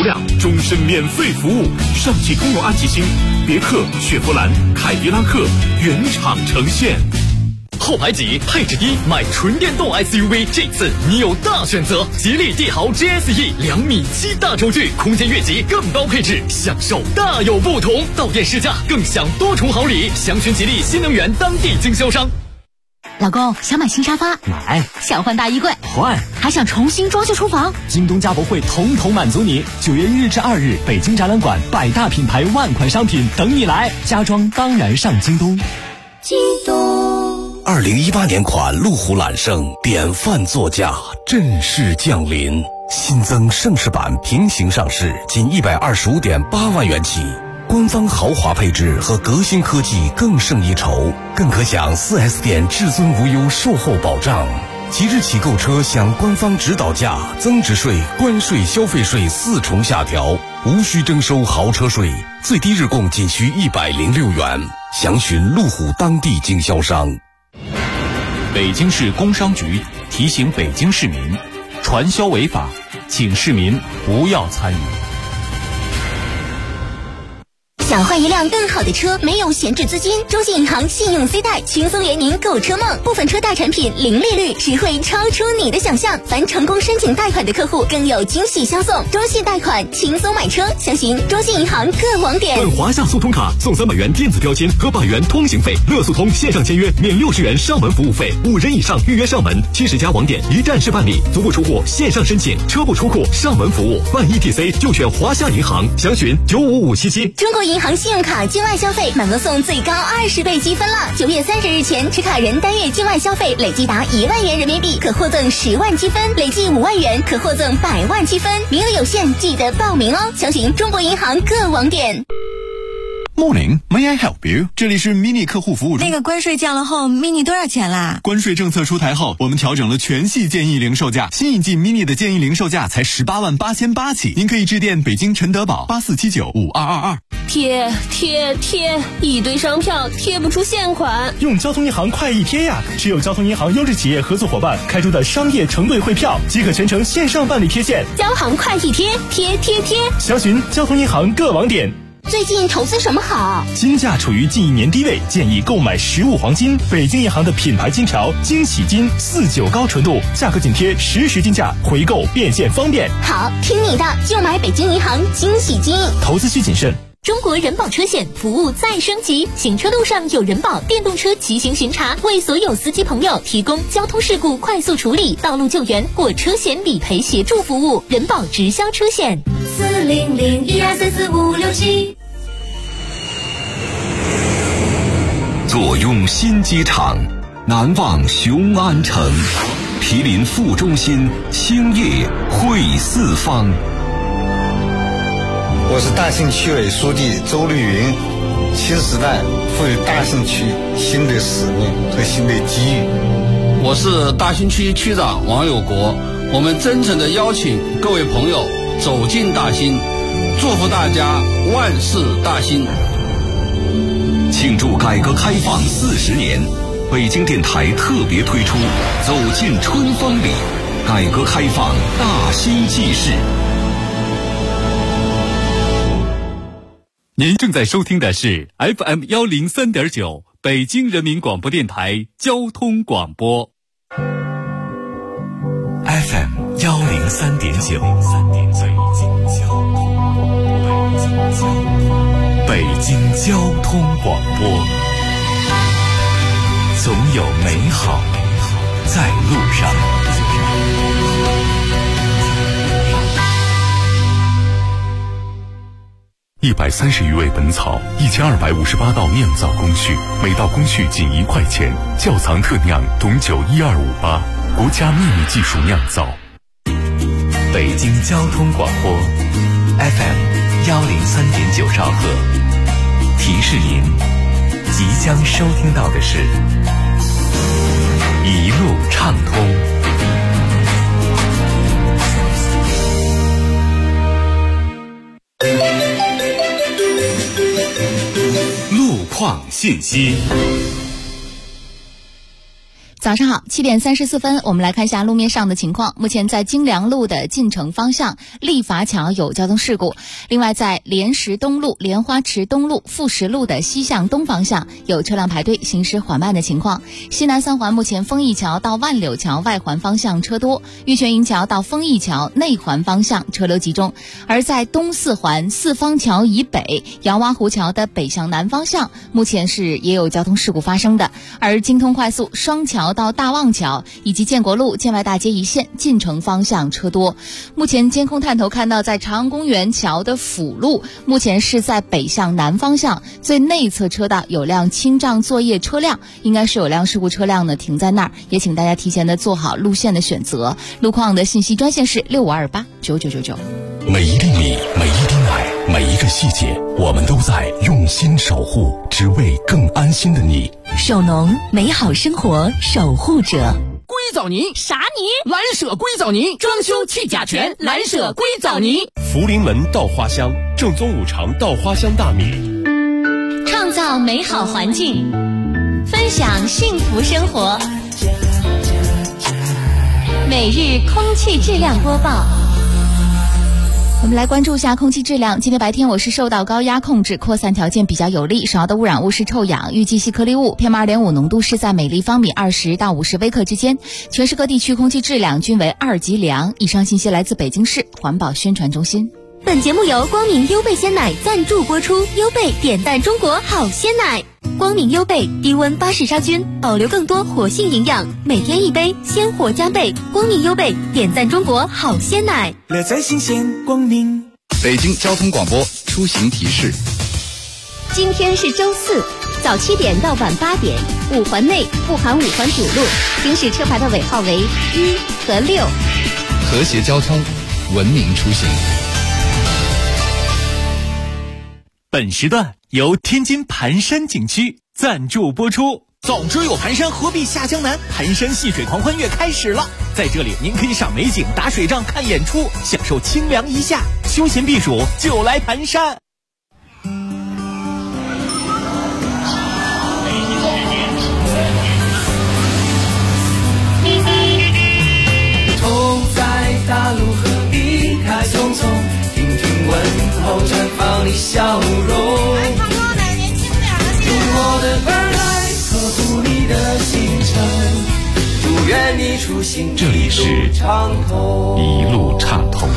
量，终身免费服务。上汽通用安吉星、别克、雪佛兰、凯迪拉克原厂呈现。 后排挤，配置低，买纯电动 SUV， 这次你有大选择。吉利帝豪 GSE 2.7米大轴距，空间越级更高配置，享受大有不同。到店试驾更享多重好礼，详询吉利新能源当地经销商。 老公，想买新沙发？ 买。 想换大衣柜？ 换。 还想重新装修厨房？ 京东家博会统统满足你。9月1日至2日，北京展览馆100大品牌万款商品等你来，家装当然上京东。 京东。 2018年款路虎揽胜典范座驾正式降临，新增盛世版平行上市，仅125.8万元起。官方豪华配置和革新科技更胜一筹，更可享 4S 店至尊无忧售后保障。即日起购车享官方指导价，增值税、关税、消费税4重下调，无需征收豪车税，最低日供仅需106元。详询路虎当地经销商。 北京市工商局提醒北京市民，传销违法，请市民不要参与。 想换一辆更好的车，没有闲置资金，中信银行信用 C 贷轻松圆您购车梦，部分车贷产品零利率，实惠超出你的想象。凡成功申请贷款的客户更有惊喜相送，中信贷款轻松买车，详询中信银行各网点。 办华夏速通卡送300元电子标签和100元通行费，乐速通线上签约免60元上门服务费，5人以上预约上门，70家网点一站式办理，足不出户线上申请，车不出库上门服务，办 ETC 就选华夏银行，详询95577。 中国银行信用卡境外消费满额送最高20倍积分了！9月30日前持卡人单月境外消费累计达1万元人民币，可获赠10万积分；累计5万元可获赠100万积分，名额有限，记得报名哦！详询中国银行各网点。 Morning, may I help you？ 这里是 mini 客户服务中。 那个关税降了后 ，mini 多少钱啦？ 关税政策出台后，我们调整了全系建议零售价，新一季 mini 的建议零售价才18万8800起。您可以致电北京陈德宝84795222。 贴，一堆商票贴不出现款。 用交通银行快易贴呀，持有交通银行优质企业合作伙伴开出的商业承兑汇票，即可全程线上办理贴现。 交行快易贴，贴。 详询交通银行各网点。 最近投资什么好？ 金价处于近1年低位，建议购买实物黄金。北京银行的品牌金条惊喜金49高纯度，价格紧贴实时金价，回购变现方便。 好，听你的，就买北京银行惊喜金。 投资需谨慎。 中国人保车险服务再升级，行车路上有人保电动车骑行巡查，为所有司机朋友提供交通事故快速处理、道路救援或车险理赔协助服务。人保直销车险40012344567。 坐拥新机场，难忘雄安城，毗邻副中心，兴业汇四方。 我是大兴区委书记周绿云，新时代赋予大兴区新的使命和新的机遇。 我是大兴区区长王有国，我们真诚地邀请各位朋友走进大兴，祝福大家万事大兴。 庆祝改革开放40年，北京电台特别推出走进春风里，改革开放大兴纪事。 您正在收听的是 FM 103.9北京人民广播电台交通广播。 FM 103.9北京交通广播，总有美好在路上。130余味本草，1258道酿造工序，每道工序仅1块钱。窖藏特酿董酒12588，国家秘密技术酿造。北京交通广播 FM 103.9兆赫，提示您即将收听到的是一路畅通。路况信息。 早上好，7点34分，我们来看一下路面上的情况。目前在京良路的进城方向立法桥有交通事故，另外在莲石东路、莲花池东路、富石路的西向东方向有车辆排队行驶缓慢的情况。西南三环目前丰益桥到万柳桥外环方向车多，玉泉营桥到丰益桥内环方向车流集中。而在东四环四方桥以北杨洼湖桥的北向南方向目前是也有交通事故发生的。而京通快速双桥到大望桥以及建国路建外大街一线进城方向车多。目前监控探头看到，在朝阳公园桥的辅路目前是在北向南方向最内侧车道有辆清障作业车辆，应该是有辆事故车辆呢停在那儿，也请大家提前的做好路线的选择。路况的信息专线是65289999。 每一粒米，每一滴奶，每一个细节，我们都在用心守护，只为更安心的你。 手农，美好生活守护者。 硅藻泥啥泥？ 蓝舍硅藻泥，装修去甲醛，蓝舍硅藻泥。 福临门稻花香，正宗五常稻花香大米。 创造美好环境，分享幸福生活。每日空气质量播报。 我们来关注一下空气质量。今天白天我市受到高压控制扩散条件比较有利，首要的污染物是臭氧、预计细颗粒物 PM2.5 浓度是在每立方米20到50微克之间，全市各地区空气质量均为2级良。以上信息来自北京市环保宣传中心。 本节目由光明优贝鲜奶赞助播出，优贝点赞中国好鲜奶。光明优贝低温巴氏杀菌，保留更多活性营养，每天一杯，鲜活加倍。光明优贝点赞中国好鲜奶， 乐在新鲜光明。 北京交通广播出行提示： 今天是周四，早7点到晚8点，5环内不含5环主路，行驶车牌的尾号为1和6。 和谐交通，文明出行。 本时段由天津盘山景区赞助播出。 早知有盘山，何必下江南？盘山戏水狂欢月开始了，在这里您可以赏美景、打水仗、看演出，享受清凉一夏，休闲避暑就来盘山。 同在大陆和离开匆匆，听听问候，绽放你笑容。用我的耳来呵护你的行程，祝愿你出行这里是一路畅通。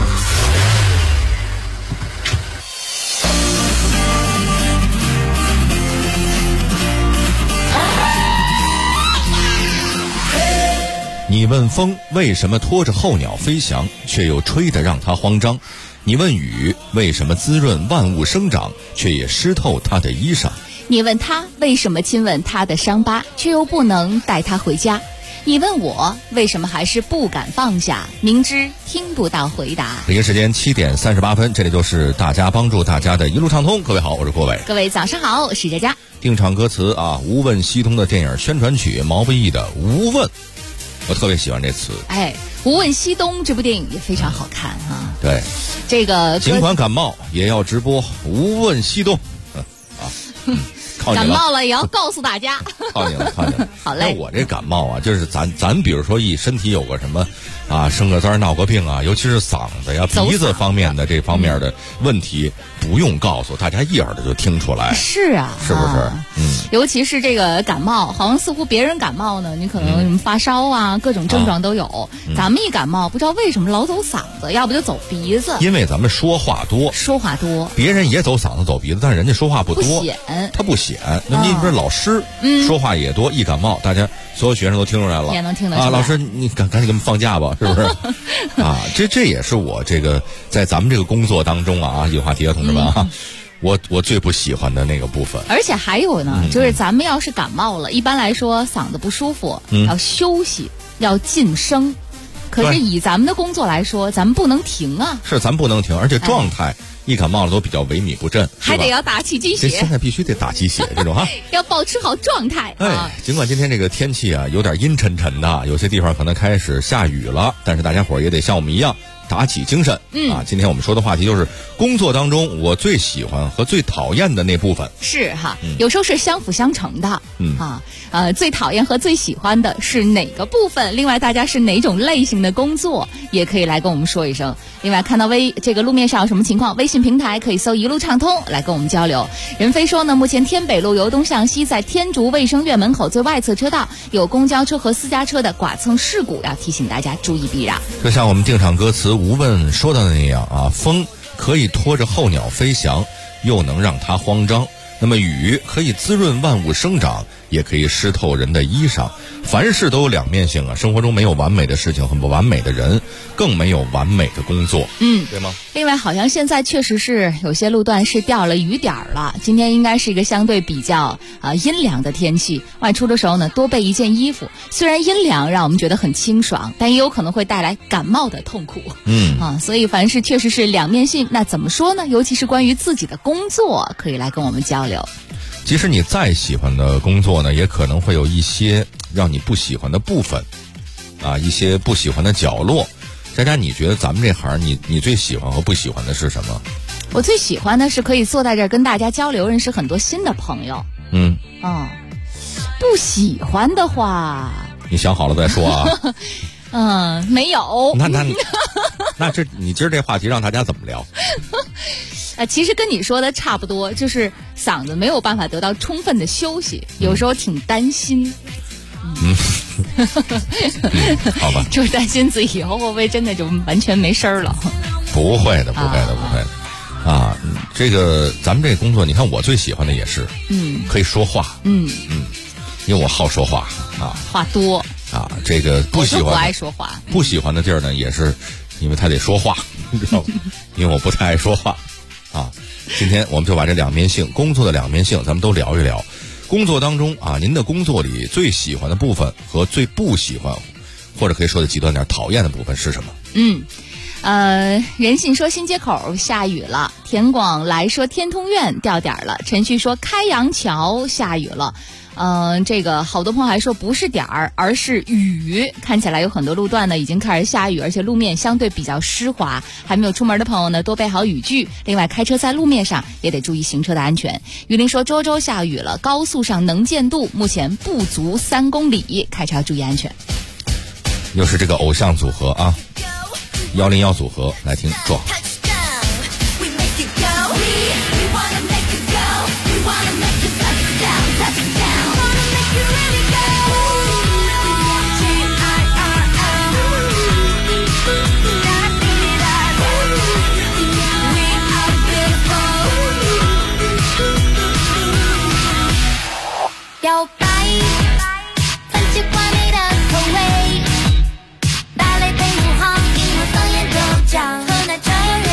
你问风为什么拖着候鸟飞翔，却又吹得让它慌张？你问雨为什么滋润万物生长，却也湿透它的衣裳？ 你问他为什么亲吻他的伤疤，却又不能带他回家？你问我为什么还是不敢放下，明知听不到回答。 北京时间7点38分，这里就是大家帮助大家的一路畅通。各位好，我是郭伟。 各位早上好，我是佳佳。 定场歌词啊，无问西东的电影宣传曲，毛不易的《无问》，我特别喜欢这词。 哎，无问西东这部电影也非常好看啊。 对， 这个尽管感冒也要直播，无问西东。 感冒了也要告诉大家。 靠你了。 好嘞。 我这感冒啊，就是咱比如说身体有个什么啊，生个灾闹个病啊，尤其是嗓子呀、鼻子方面的这方面的问题，不用告诉大家，一耳朵就听出来。 是啊， 是不是？ 尤其是这个感冒，好像似乎别人感冒呢，你可能什么发烧啊，各种症状都有。咱们一感冒，不知道为什么老走嗓子，要不就走鼻子。 因为咱们说话多，别人也走嗓子走鼻子，但是人家说话不多，他不显。那你不是老师说话也多，一感冒，大家所有学生都听出来了， 也能听得出来啊。老师，你赶紧给我们放假吧，是不是？啊，这也是我这个在咱们这个工作当中啊，有话题啊，同志们啊。我最不喜欢的那个部分。 而且还有呢，就是咱们要是感冒了，一般来说嗓子不舒服，要休息，要晋升。可是以咱们的工作来说，咱们不能停啊。 是，咱不能停，而且状态一感冒了都比较萎靡不振， 还得要打起鸡血。 现在必须得打鸡血这种哈， 要保持好状态啊。 尽管今天这个天气啊有点阴沉沉的，有些地方可能开始下雨了，但是大家伙也得像我们一样打起精神。今天我们说的话题就是工作当中我最喜欢和最讨厌的那部分。 是哈，有时候是相辅相成的。最讨厌和最喜欢的是哪个部分？另外大家是哪种类型的工作，也可以来跟我们说一声。另外看到这个路面上有什么情况，微信平台可以搜一路畅通来跟我们交流。任飞说呢，目前天北路由东向西在天竺卫生院门口最外侧车道有公交车和私家车的剐蹭事故，要提醒大家注意避让。 就像我们定场歌词无问说到的那样啊，风可以拖着候鸟飞翔，又能让它慌张。那么雨可以滋润万物生长，也可以湿透人的衣裳。凡事都有两面性啊，生活中没有完美的事情和不完美的人，更没有完美的工作。对吗？ 另外好像现在确实是有些路段是掉了雨点了，今天应该是一个相对比较阴凉的天气，外出的时候呢多备一件衣服。虽然阴凉让我们觉得很清爽，但也有可能会带来感冒的痛苦。所以凡事确实是两面性。那怎么说呢？尤其是关于自己的工作，可以来跟我们交流。 即使你再喜欢的工作呢，也可能会有一些让你不喜欢的部分一些不喜欢的角落。佳佳，你觉得咱们这行你最喜欢和不喜欢的是什么？ 我最喜欢的是可以坐在这儿跟大家交流，认识很多新的朋友。不喜欢的话， 你想好了再说啊。 没有。 那你今儿这话题让大家怎么聊？ 其实跟你说的差不多，就是嗓子没有办法得到充分的休息，有时候挺担心。 好吧， 就是担心自己以后会不会真的就完全没声儿了。 不会的这个咱们这个工作，你看我最喜欢的也是可以说话。因为我好说话话多这个不喜欢不爱说话， 不喜欢的地儿呢，也是因为他得说话，你知道吗？因为我不太爱说话今天我们就把这两面性，工作的两面性咱们都聊一聊。工作当中您的工作里最喜欢的部分和最不喜欢，或者可以说的极端点讨厌的部分是什么？ 人信说新街口下雨了，田广来说天通苑掉点了，陈旭说开阳桥下雨了。这个好多朋友还说不是点儿，而是雨。看起来有很多路段呢已经开始下雨，而且路面相对比较湿滑。还没有出门的朋友呢，多备好雨具。另外，开车在路面上也得注意行车的安全。于林说周州下雨了，高速上能见度目前不足3公里，开车要注意安全。 又是这个偶像组合101组合，来听撞。 表白，很奇怪你的口味，芭蕾配舞行，英文方言都讲，和那成人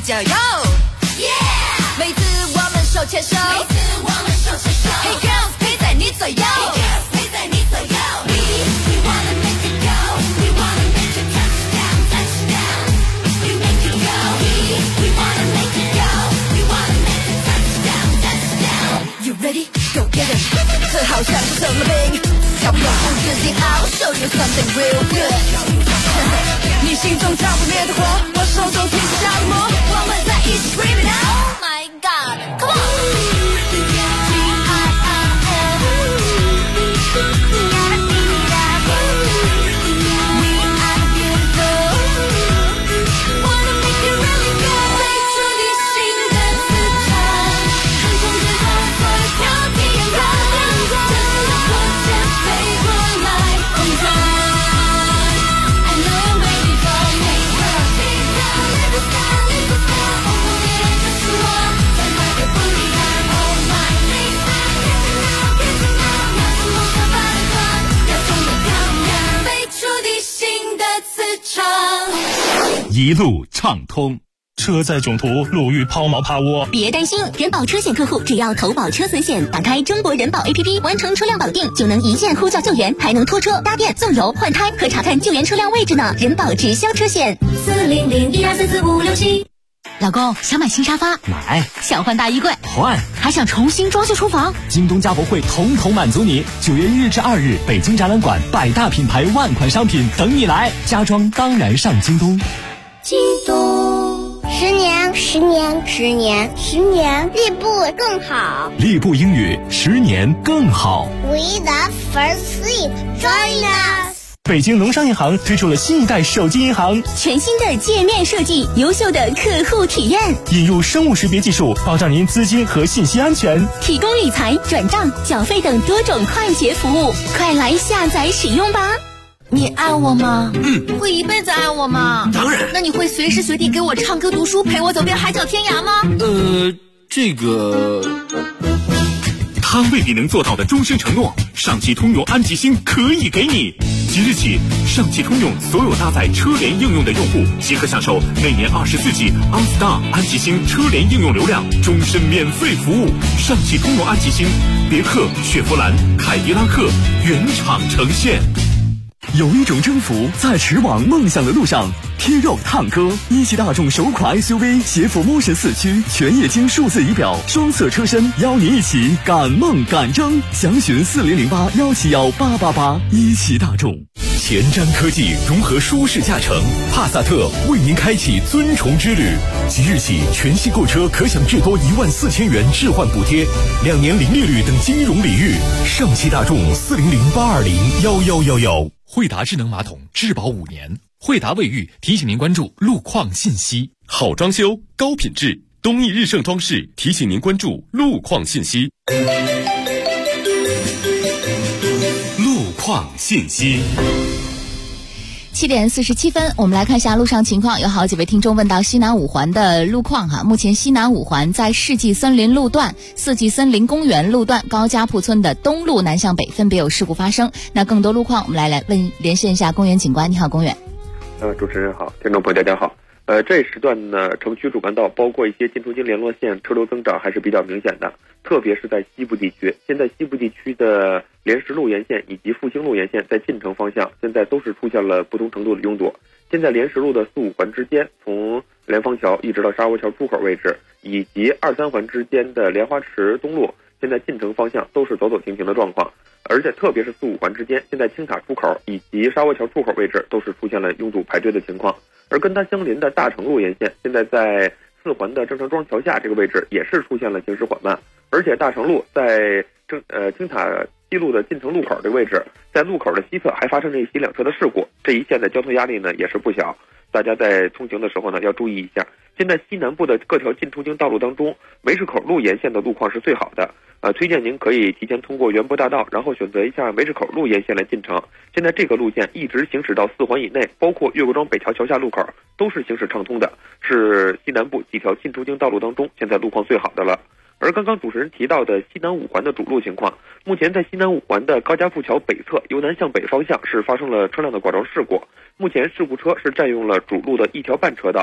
就有。每次我们手牵手 ，Hey girls 陪在你左右。Ready, go get it. 这好像是什么病？要不用不自信 ，I'll show you something real good. 你心中着不灭的火，我手中停止下的魔，我们在一起 scream it out. Oh my God, come on. 一路畅通。车载囧途，路遇抛锚趴窝， 别担心，人保车险客户只要投保车损险，打开中国人保 APP， 完成车辆绑定，就能一键呼叫救援，还能拖车、搭电、送油、换胎和查看救援车辆位置呢。人保直销车险，40012445567。老公，想买新沙发？ 买。 想换大衣柜？ 换。 还想重新装修厨房？ 京东家博会统统满足你。9月1日至2日，北京展览馆100大品牌万款商品等你来，家装当然上京东。 京东，10年，立步更好。 立步英语10年更好。 We the first sleep, join us。 北京农商银行推出了新一代手机银行， 全新的界面设计，优秀的客户体验， 引入生物识别技术，保障您资金和信息安全， 提供理财、转账、缴费等多种快捷服务，快来下载使用吧。 你爱我吗？会一辈子爱我吗？ 当然。 那你会随时随地给我唱歌、读书，陪我走遍海角天涯吗？ 这个他未必能做到的终身承诺，上汽通用安吉星可以给你。即日起，上汽通用所有搭载车联应用的用户即可享受每年24G OnStar 安吉星车联应用流量，终身免费服务。上汽通用安吉星，别克、雪佛兰、凯迪拉克原厂呈现。 有一种征服在驰往梦想的路上，贴肉探歌，一汽大众首款 SUV 携辅 Motion 4驱，全液晶数字仪表，双色车身，邀您一起赶梦赶征。详询4008171888。一汽大众。 前瞻科技融合舒适驾乘，帕萨特为您开启尊崇之旅。即日起，全系购车可享至多14000元置换补贴，2年零利率等金融礼遇。上汽大众40082011111。 惠达智能马桶质保5年。惠达卫浴提醒您关注路况信息。 好装修，高品质，东益日盛装饰提醒您关注路况信息。路况信息。 7点47分，我们来看一下路上情况。有好几位听众问到西南五环的路况哈。目前西南五环在世纪森林路段、四季森林公园路段、高家铺村的东路南向北分别有事故发生。那更多路况，我们来连线一下公园警官。你好，公园。 主持人好，听众朋友大家好。这一时段呢，城区主干道包括一些进出京联络线车流增长还是比较明显的，特别是在西部地区。现在西部地区的莲石路沿线以及复兴路沿线在进城方向，现在都是出现了不同程度的拥堵。现在莲石路的4、5环之间，从莲芳桥一直到沙窝桥出口位置，以及2、3环之间的莲花池东路，现在进城方向都是走走停停的状况。而且特别是4、5环之间，现在青塔出口以及沙窝桥出口位置都是出现了拥堵排队的情况。而跟它相邻的大成路沿线，现在在4环的郑成庄桥下这个位置也是出现了行驶缓慢，而且大成路在青塔西路的进城路口这个位置，在路口的西侧还发生了一起2车的事故，这一线的交通压力呢也是不小，大家在通行的时候呢要注意一下。现在西南部的各条进出京道路当中，梅市口路沿线的路况是最好的，推荐您可以提前通过园博大道，然后选择一下梅市口路沿线来进城。现在这个路线一直行驶到4环以内，包括岳国庄北桥桥下路口都是行驶畅通的，是西南部几条进出京道路当中现在路况最好的了。而刚刚主持人提到的西南5环的主路情况，目前在西南5环的高家铺桥北侧由南向北方向是发生了车辆的剐撞事故，目前事故车是占用了主路的1条半车道。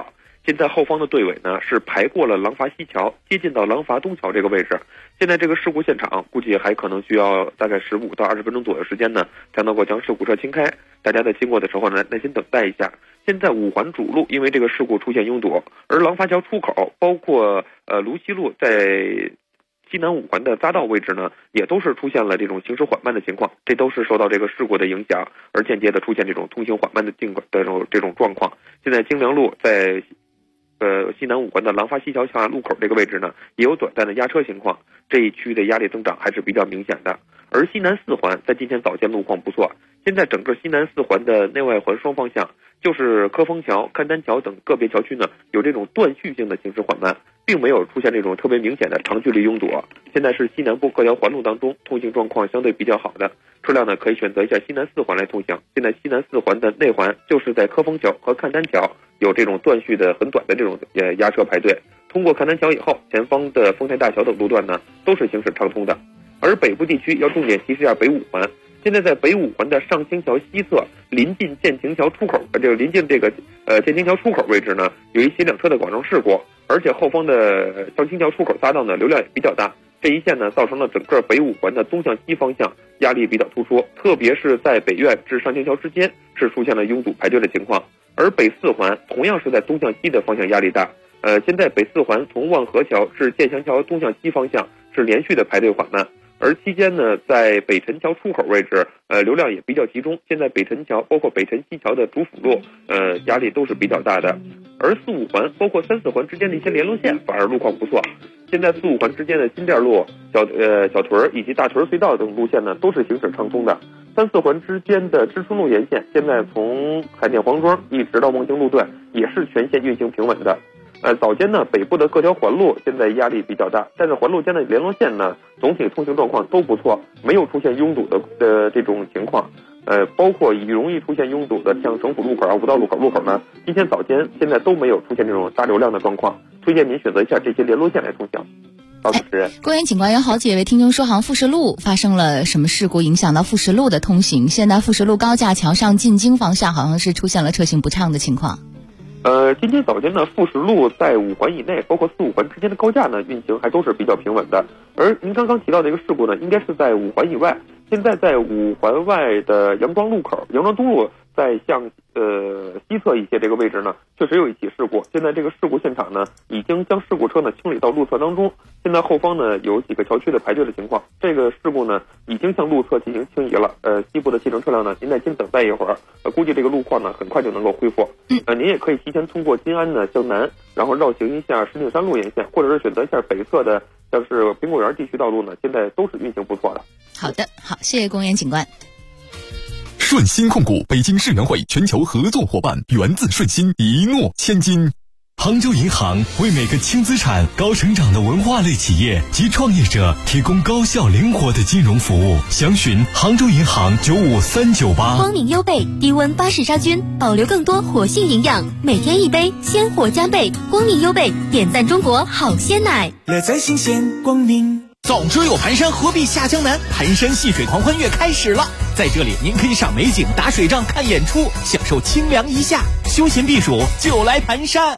现在后方的队尾呢是排过了廊筏西桥，接近到廊筏东桥这个位置。现在这个事故现场估计还可能需要大概15到20分钟左右时间呢，才能够将事故车清开。大家在经过的时候呢，耐心等待一下。现在5环主路因为这个事故出现拥堵，而廊筏桥出口包括泸西路在西南5环的匝道位置呢，也都是出现了这种行驶缓慢的情况，这都是受到这个事故的影响，而间接的出现这种通行缓慢的这种状况。现在京良路在西南5环的廊筏西桥下路口这个位置呢，也有短暂的压车情况，这一区的压力增长还是比较明显的。而西南4环在今天早间路况不错，现在整个西南4环的内外环双方向，就是科丰桥、赣丹桥等个别桥区呢，有这种断续性的行驶缓慢，并没有出现这种特别明显的长距离拥堵。现在是西南部各条环路当中通行状况相对比较好的车辆呢，可以选择一下西南4环来通行。现在西南4环的内环就是在科丰桥和赣丹桥有这种断续的很短的这种压车排队，通过赣丹桥以后，前方的丰台大桥等路段呢都是行驶畅通的。而北部地区要重点提示一下北5环，现在在北5环的上清桥西侧，临近建亭桥出口，临近这个建亭桥出口位置呢，有一些辆车的剐撞事故，而且后方的上清桥出口匝道呢流量也比较大，这一线呢造成了整个北5环的东向西方向压力比较突出，特别是在北苑至上清桥之间是出现了拥堵排队的情况。而北4环同样是在东向西的方向压力大，现在北4环从望河桥至建祥桥东向西方向是连续的排队缓慢。而期间呢，在北辰桥出口位置，流量也比较集中。现在北辰桥包括北辰西桥的主辅路，压力都是比较大的。而4、5环包括3、4环之间的一些联络线反而路况不错。现在4、5环之间的新店路、小屯以及大屯隧道等路线呢，都是行驶畅通的。3、4环之间的知春路沿线，现在从海淀黄庄一直到望京路段，也是全线运行平稳的。早间呢，北部的各条环路现在压力比较大，但是环路间的联络线呢，总体通行状况都不错，没有出现拥堵的这种情况。包括容易出现拥堵的，像省府路口啊、五道路口呢，今天早间现在都没有出现这种大流量的状况。推荐您选择一下这些联络线来通行。到主持人， 公园警官有好几位听众说，好像富士路发生了什么事故，影响到富士路的通行。现在富士路高架桥上进京方向好像是出现了车行不畅的情况。 今天早间呢，富士路在5环以内，包括4、5环之间的高架呢，运行还都是比较平稳的。而您刚刚提到的一个事故呢，应该是在5环以外。现在在5环外的杨庄路口、杨庄东路在向西侧一些这个位置呢，确实有一起事故。现在这个事故现场呢，已经将事故车呢清理到路侧当中。现在后方呢有几个桥区的排队的情况。这个事故呢已经向路侧进行清移了。西部的汽车车辆呢，您耐心等待一会儿。估计这个路况呢很快就能够恢复。您也可以提前通过金安呢向南，然后绕行一下石景山路沿线，或者是选择一下北侧的像是苹果园地区道路呢，现在都是运行不错的。 好的，好，谢谢公园警官。 顺鑫控股北京世园会全球合作伙伴，源自顺鑫，一诺千金。杭州银行为每个轻资产、高成长的文化类企业及创业者提供高效灵活的金融服务。详询杭州银行95398。 光明优贝低温巴氏杀菌，保留更多活性营养，每天一杯，鲜活加倍。光明优贝点赞中国好鲜奶， 乐在新鲜光明。总之有盘山，何必下江南？盘山戏水狂欢月开始了，在这里您可以赏美景、打水仗、看演出，享受清凉一夏，休闲避暑就来盘山。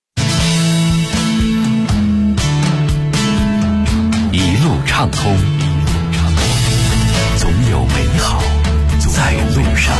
一路畅通，总有美好在路上。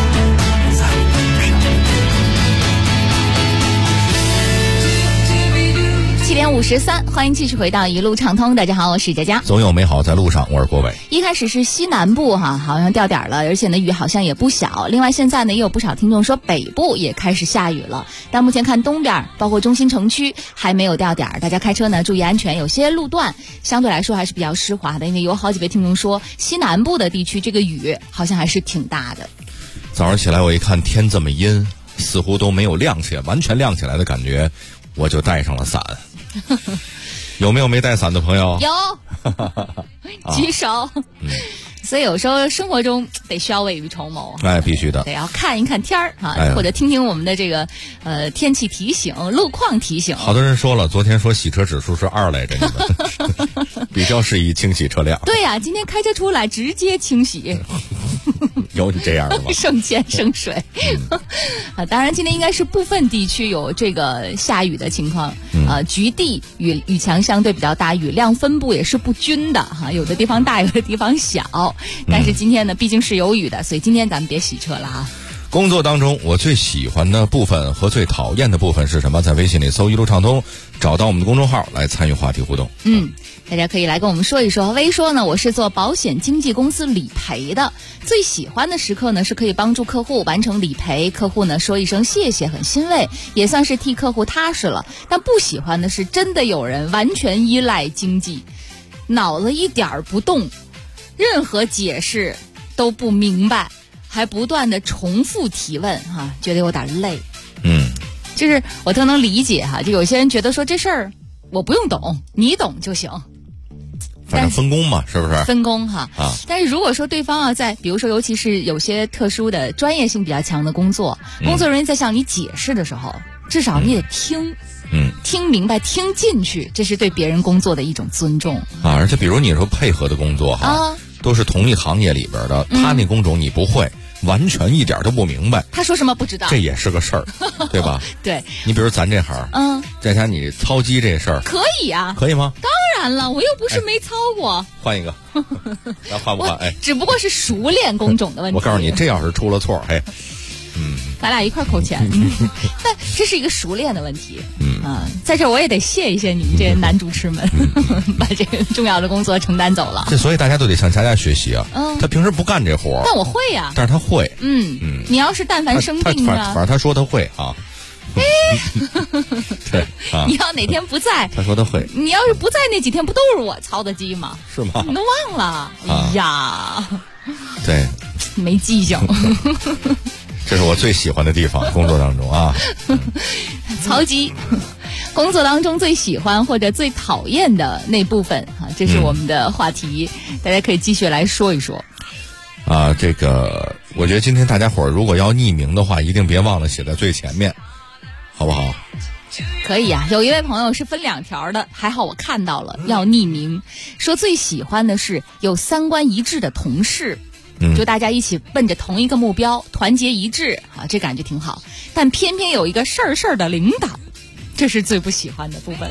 7点53，欢迎继续回到一路畅通。大家好，我是佳佳。 总有美好在路上，我是郭伟。 一开始是西南部好像掉点了，而且呢雨好像也不小。另外现在呢也有不少听众说北部也开始下雨了，但目前看东边包括中心城区还没有掉点，大家开车呢注意安全。有些路段相对来说还是比较湿滑的，因为有好几位听众说西南部的地区这个雨好像还是挺大的。 早上起来我一看天这么阴，似乎都没有亮起来，完全亮起来的感觉，我就带上了伞。有没有没带伞的朋友？ 有，举手。所以有时候生活中得需要未雨绸缪， 必须的， 得要看一看天儿或者听听我们的这个天气提醒、路况提醒。 好多人说了，昨天说洗车指数是2来着，比较适宜清洗车辆。 对呀，今天开车出来直接清洗。 有你这样的吗？ 省钱省水。当然今天应该是部分地区有这个下雨的情况，局地雨强相对比较大，雨量分布也是不均的哈，有的地方大，有的地方小。但是今天呢，毕竟是有雨的，所以今天咱们别洗车了哈。 工作当中我最喜欢的部分和最讨厌的部分是什么？在微信里搜一路畅通，找到我们的公众号来参与话题互动。 大家可以来跟我们说一说。微说呢，我是做保险经纪公司理赔的，最喜欢的时刻呢是可以帮助客户完成理赔，客户呢说一声谢谢，很欣慰，也算是替客户踏实了。但不喜欢的是真的有人完全依赖经纪，脑子一点不动，任何解释都不明白，还不断的重复提问觉得有点累。就是我都能理解就有些人觉得说这事儿我不用懂，你懂就行。 反正分工嘛，是不是？ 分工但是如果说对方在比如说尤其是有些特殊的专业性比较强的工作，工作人员在向你解释的时候，至少你得听。听明白，听进去，这是对别人工作的一种尊重而且比如你说配合的工作都是同一行业里边的，他那工种你不会，完全一点都不明白， 他说什么不知道， 这也是个事儿，对吧？ 对， 你比如咱这行，在家你操机这事儿可以啊， 可以吗？ 当然了，我又不是没操过。 换一个，咱换不换？ 只不过是熟练工种的问题。 我告诉你，这要是出了错， 咱俩一块扣钱。但这是一个熟练的问题。在这我也得谢一谢你们这些男主持们，把这个重要的工作承担走了。 这所以大家都得向佳佳学习啊。他平时不干这活， 但我会呀。 但是他会。 你要是但凡生病反正他说他会啊。对你要哪天不在， 他说他会。 你要是不在那几天，不都是我操的机吗？ 是吗？ 你都忘了？哎呀， 对， 没记性。 这是我最喜欢的地方，工作当中操机。工作当中最喜欢或者最讨厌的那部分这是我们的话题，大家可以继续来说一说。 这个我觉得今天大家伙儿如果要匿名的话，一定别忘了写在最前面，好不好？ 可以啊，有一位朋友是分2条的，还好我看到了，要匿名，说最喜欢的是有三观一致的同事。就大家一起奔着同一个目标，团结一致这感觉挺好。但偏偏有一个事儿的领导，这是最不喜欢的部分。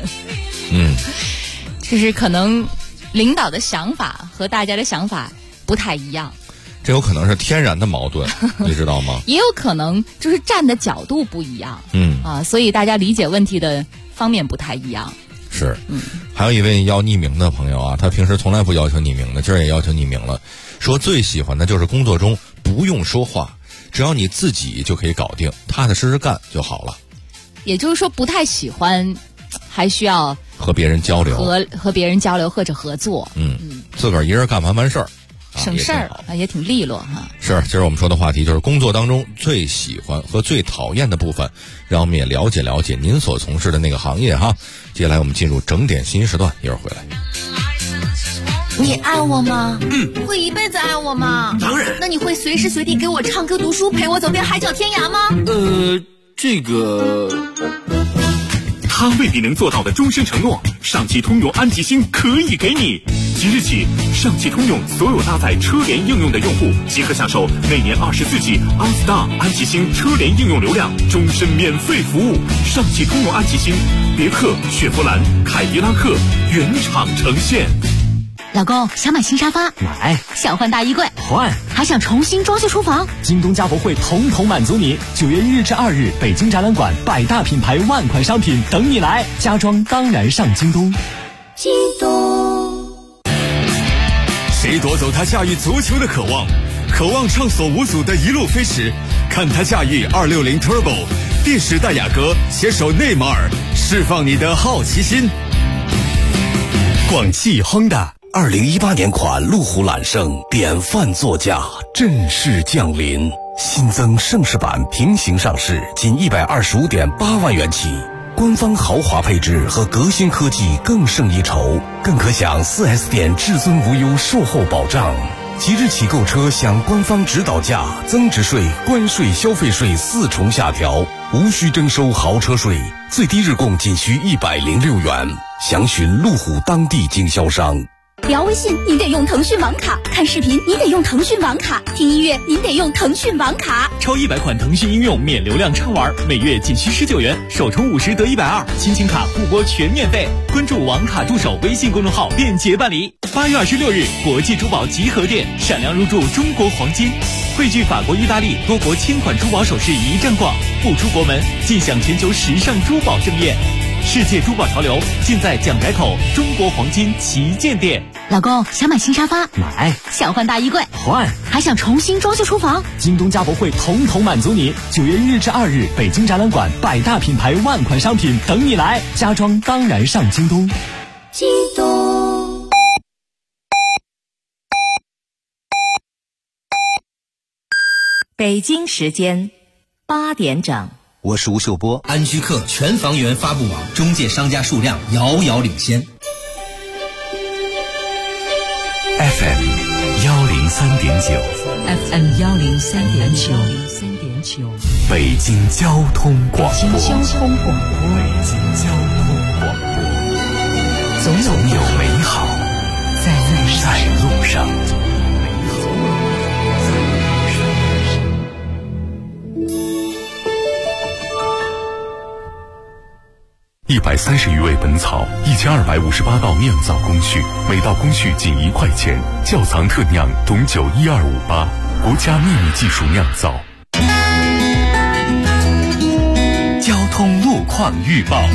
就是可能领导的想法和大家的想法不太一样， 这有可能是天然的矛盾，你知道吗？ 也有可能就是站的角度不一样，所以大家理解问题的方面不太一样。 是，还有一位要匿名的朋友他平时从来不要求匿名的，今儿也要求匿名了，说最喜欢的就是工作中不用说话，只要你自己就可以搞定，踏踏实实干就好了。 也就是说不太喜欢还需要和别人交流， 和别人交流或者合作。 自个儿一人干完事儿， 省事儿也挺利落是，今儿我们说的话题就是工作当中最喜欢和最讨厌的部分，让我们也了解了解您所从事的那个行业接下来我们进入整点新时段，一会儿回来。 你爱我吗？会一辈子爱我吗？ 当然。 那你会随时随地给我唱歌读书，陪我走遍海角天涯吗？ 这个他未必能做到的终身承诺，上汽通用安吉星可以给你。即日起，上汽通用所有搭载车联应用的用户即可享受每年24G OnStar 安吉星车联应用流量，终身免费服务。上汽通用安吉星，别克、雪佛兰、凯迪拉克原厂呈现。 老公，想买新沙发， 买； 想换大衣柜， 换； 还想重新装修厨房， 京东家博会统统满足你。9月1日至2日，北京展览馆100大品牌万款商品等你来，家装当然上京东。 京东。 谁夺走他驾驭足球的渴望？渴望畅所无阻的一路飞驰，看他驾驭260 Turbo， 电时代雅阁携手内马尔，释放你的好奇心。广汽Honda。 2018年款路虎揽胜典范座驾正式降临，新增盛世版平行上市，仅125.8万元起，官方豪华配置和革新科技更胜一筹，更可享 4S 店至尊无忧售后保障。即日起购车享官方指导价、增值税、关税、消费税4重下调，无需征收豪车税，最低日供仅需106元。详询路虎当地经销商。 聊微信您得用腾讯网卡，看视频您得用腾讯网卡，听音乐您得用腾讯网卡。 超100款腾讯应用免流量畅玩，每月仅需19元，首充50得120，亲情卡互拨全免费。关注网卡助手微信公众号便捷办理。8月26日，国际珠宝集合店闪亮入驻中国黄金，汇聚法国、意大利多国千款珠宝首饰一站逛，不出国门尽享全球时尚珠宝盛宴。世界珠宝潮流尽在蒋改口中国黄金旗舰店。 老公，想买新沙发？ 买。 想换大衣柜？ 换。 还想重新装修厨房？ 京东家博会统统满足你。9月1日至2日，北京展览馆100大品牌万款商品等你来，家装当然上京东。 京东。 北京时间8点整。 我是吴秀波。安居客全房源发布网中介商家数量遥遥领先。 FM 103.9 FM 103.9 北京交通广播。 北京交通广播。总有美好在路上。130余味本草，1258道酿造工序，每道工序仅1块钱。窖藏特酿董酒12588，国家秘密技术酿造。交通路况预报。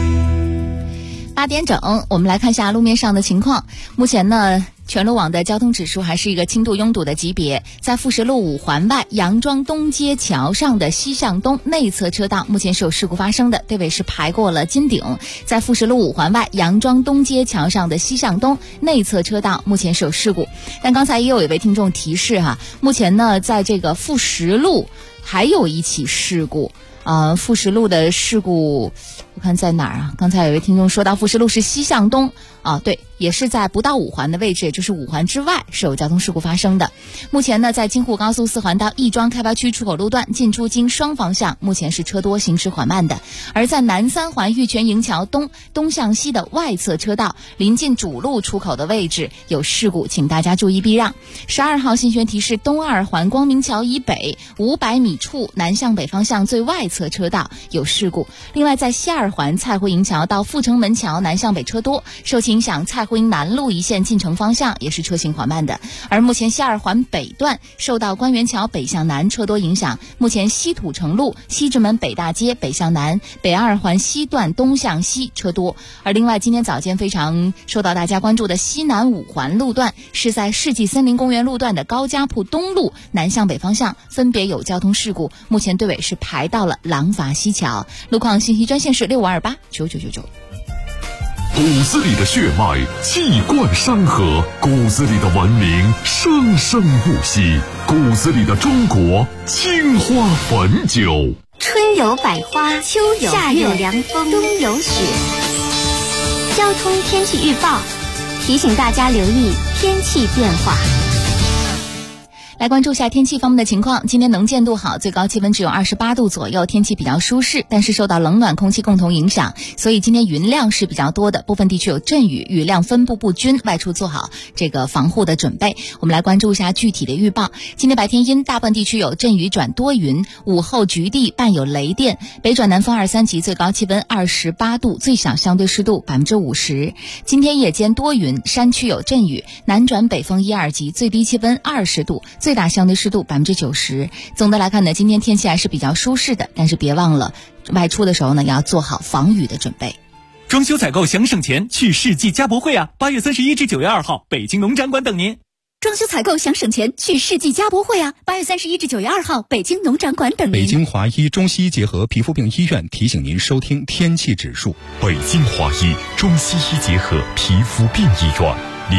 8点整，我们来看一下路面上的情况。目前呢，全路网的交通指数还是一个轻度拥堵的级别。在富石路5环外杨庄东街桥上的西向东内侧车道，目前是有事故发生的，队尾是排过了金顶。在富石路5环外杨庄东街桥上的西向东内侧车道，目前是有事故。但刚才也有一位听众提示目前呢，在这个富石路还有一起事故。富石路的事故我看在哪儿啊？刚才有一位听众说到富石路是西向东对，也是在不到5环的位置，也就是5环之外是有交通事故发生的。目前呢，在京沪高速4环到亦庄开发区出口路段进出京双方向目前是车多，行驶缓慢的。而在南3环玉泉营桥东向西的外侧车道临近主路出口的位置有事故，请大家注意避让。12号信宣提示，东2环光明桥以北500米处南向北方向最外侧车道有事故。另外在西2环蔡胡营桥到阜成门桥南向北车多，受其影响蔡胡营南路一线进城方向也是车行缓慢的。而目前西2环北段受到官园桥北向南车多影响，目前西土城路西直门北大街北向南北2环西段东向西车多。而另外今天早间非常受到大家关注的西南5环路段是在世纪森林公园路段的高家铺东路南向北方向分别有交通事故，目前队尾是排到了廊坊西桥。路况信息专线是65289999。 骨子里的血脉气贯山河，骨子里的文明生生不息，骨子里的中国青花汾酒。 春有百花，秋有夏有凉风，冬有雪。交通天气预报提醒大家留意天气变化。 来关注一下天气方面的情况。今天能见度好，最高气温只有28度左右，天气比较舒适，但是受到冷暖空气共同影响，所以今天云量是比较多的，部分地区有阵雨，雨量分布不均，外出做好这个防护的准备。我们来关注一下具体的预报。今天白天阴，大部分地区有阵雨转多云，午后局地伴有雷电，北转南风2、3级，最高气温28度，最小相对湿度50%。今天夜间多云，山区有阵雨，南转北风1、2级，最低气温20度，最大相对湿度90%。总的来看呢，今天天气还是比较舒适的，但是别忘了外出的时候呢，要做好防雨的准备。 装修采购想省钱，去世纪家博会8月31至9月2号，北京农展馆等您。 装修采购想省钱，去世纪家博会8月31至9月2号，北京农展馆等您。 北京华医中西医结合皮肤病医院提醒您收听天气指数。 北京华医中西医结合皮肤病医院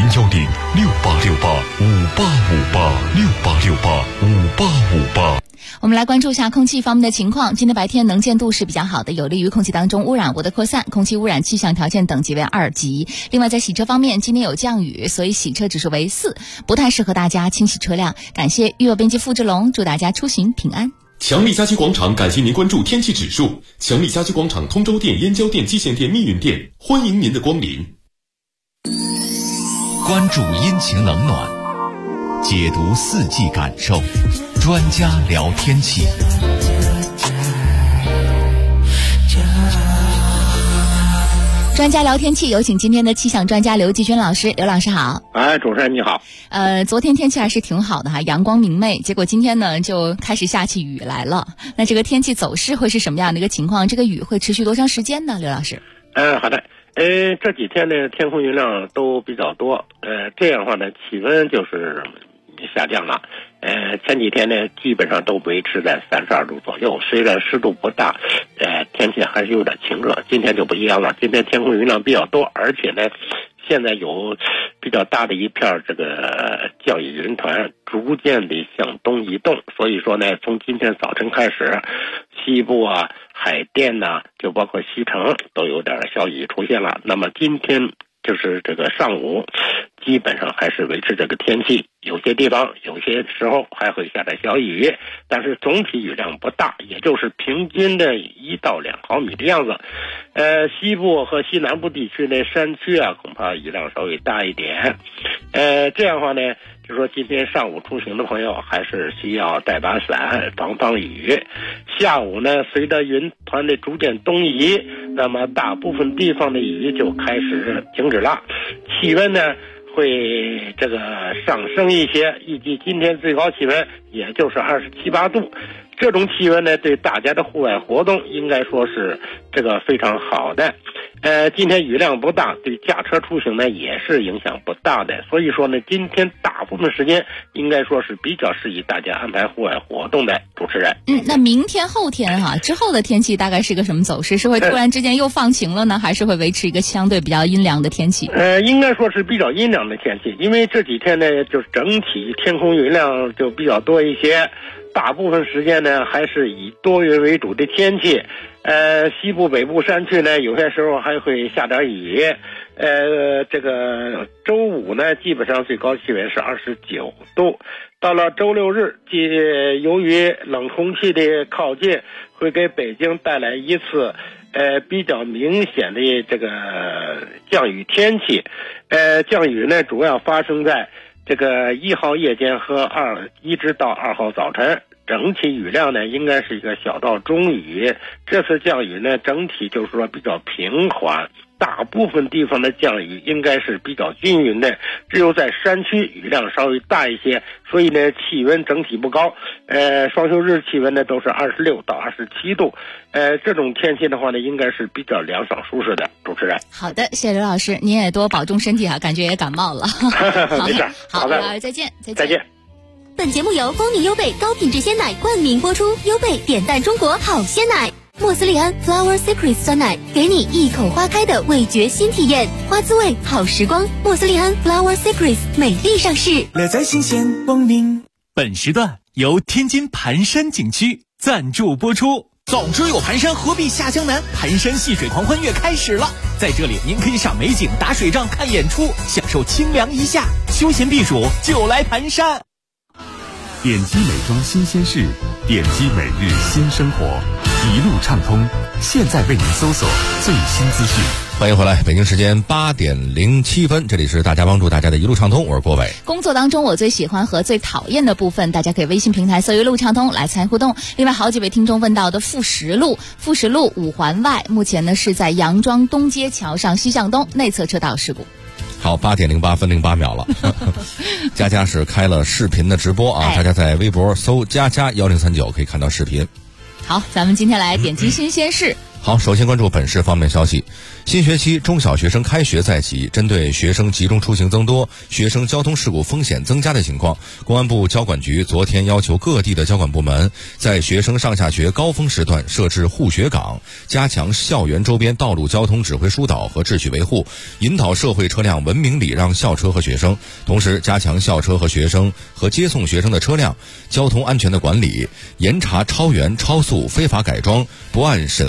，0106868585858，68685858。 我们来关注一下空气方面的情况。今天白天能见度是比较好的，有利于空气当中污染物的扩散，空气污染气象条件等级为2级。另外在洗车方面，今天有降雨，所以洗车指数为4，不太适合大家清洗车辆。感谢育儿编辑付志龙，祝大家出行平安。 强力家居广场感谢您关注天气指数。强力家居广场通州店、燕郊店、蓟县店、密云店，欢迎您的光临。 关注阴晴冷暖，解读四季感受，专家聊天气。 专家聊天气，有请今天的气象专家刘继军老师。刘老师好。 主持人你好。 昨天天气还是挺好的哈，阳光明媚，结果今天呢就开始下起雨来了。那这个天气走势会是什么样的一个情况？这个雨会持续多长时间呢？刘老师。 好的。这几天呢天空云量都比较多，这样的话呢气温就是下降了。前几天呢基本上都维持在32度左右，虽然湿度不大，天气还是有点晴热。今天就不一样了，今天天空云量比较多，而且呢现在有比较大的一片这个降雨云团逐渐地向东移动，所以说呢从今天早晨开始，西部啊海淀呐，就包括西城都有点小雨出现了。那么今天就是这个上午基本上还是维持这个天气，有些地方有些时候还会下点小雨，但是总体雨量不大，也就是平均的1到2毫米的样子。西部和西南部地区呢山区啊恐怕雨量稍微大一点。这样的话呢就说今天上午出行的朋友还是需要带把伞防雨。下午呢随着云团的逐渐东移，那么大部分地方的雨就开始停止了，气温呢会这个上升一些，预计今天最高气温也就是27、28度。这种气温呢对大家的户外活动应该说是这个非常好的。今天雨量不大，对驾车出行呢也是影响不大的，所以说呢今天大部分时间应该说是比较适宜大家安排户外活动的。主持人， 那明天后天之后的天气大概是个什么走势？是会突然之间又放晴了呢，还是会维持一个相对比较阴凉的天气？ 应该说是比较阴凉的天气，因为这几天呢就是整体天空云量就比较多一些，大部分时间呢还是以多云为主的天气。西部北部山区呢有些时候还会下点雨。这个周五呢基本上最高气温是29度。到了周六日，由于冷空气的靠近，会给北京带来一次比较明显的这个降雨天气。降雨呢主要发生在这个1号夜间和一直到2号早晨，整体雨量呢应该是一个小到中雨。这次降雨呢整体就是说比较平缓，大部分地方的降雨应该是比较均匀的，只有在山区雨量稍微大一些，所以呢气温整体不高。双休日气温呢都是26到27度。这种天气的话呢应该是比较凉爽舒适的。主持人， 好的，谢谢刘老师，您也多保重身体感觉也感冒了。 没事， 好的，再见。 本节目由光明优贝高品质鲜奶冠名播出，优贝点赞中国好鲜奶。莫斯利安 Flower Secrets 酸奶，给你一口花开的味觉新体验，花滋味好时光。莫斯利安 Flower Secrets 美丽上市， 乐在新鲜光明。 本时段由天津盘山景区赞助播出。 总之有盘山，何必下江南？盘山戏水狂欢月开始了，在这里您可以赏美景、打水仗、看演出，享受清凉一夏，休闲避暑就来盘山。 点击美妆新鲜事，点击每日新生活，一路畅通，现在为您搜索最新资讯。 欢迎回来，北京时间8点07分，这里是大家帮助大家的一路畅通，我是郭伟。 工作当中我最喜欢和最讨厌的部分，大家可以微信平台搜一路畅通来参与互动。另外好几位听众问到的富实路5环外，目前呢是在杨庄东街桥上西向东内侧车道事故。 好，8点08分08秒了。佳佳是开了视频的直播啊，大家在微博搜佳佳1039可以看到视频。 好，咱们今天来点击新鲜事。 好，首先关注本市方面消息。新学期中小学生开学在即，针对学生集中出行增多、学生交通事故风险增加的情况，公安部交管局昨天要求各地的交管部门在学生上下学高峰时段设置护学岗，加强校园周边道路交通指挥疏导和秩序维护，引导社会车辆文明礼让校车和学生，同时加强校车和学生和接送学生的车辆交通安全的管理，严查超员、超速、非法改装、不按审核路线